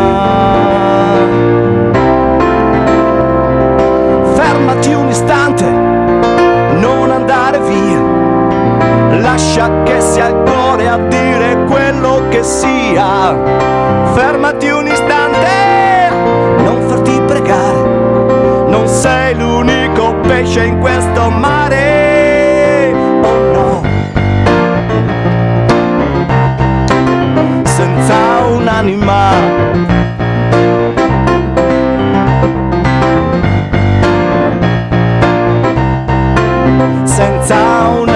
fermati un istante, non andare via, lascia che sia il cuore a dire quello che sia. Fermati un istante, non farti pregare, non sei l'unico pesce in questo mare. Oh no, senza un'anima, senza un'anima.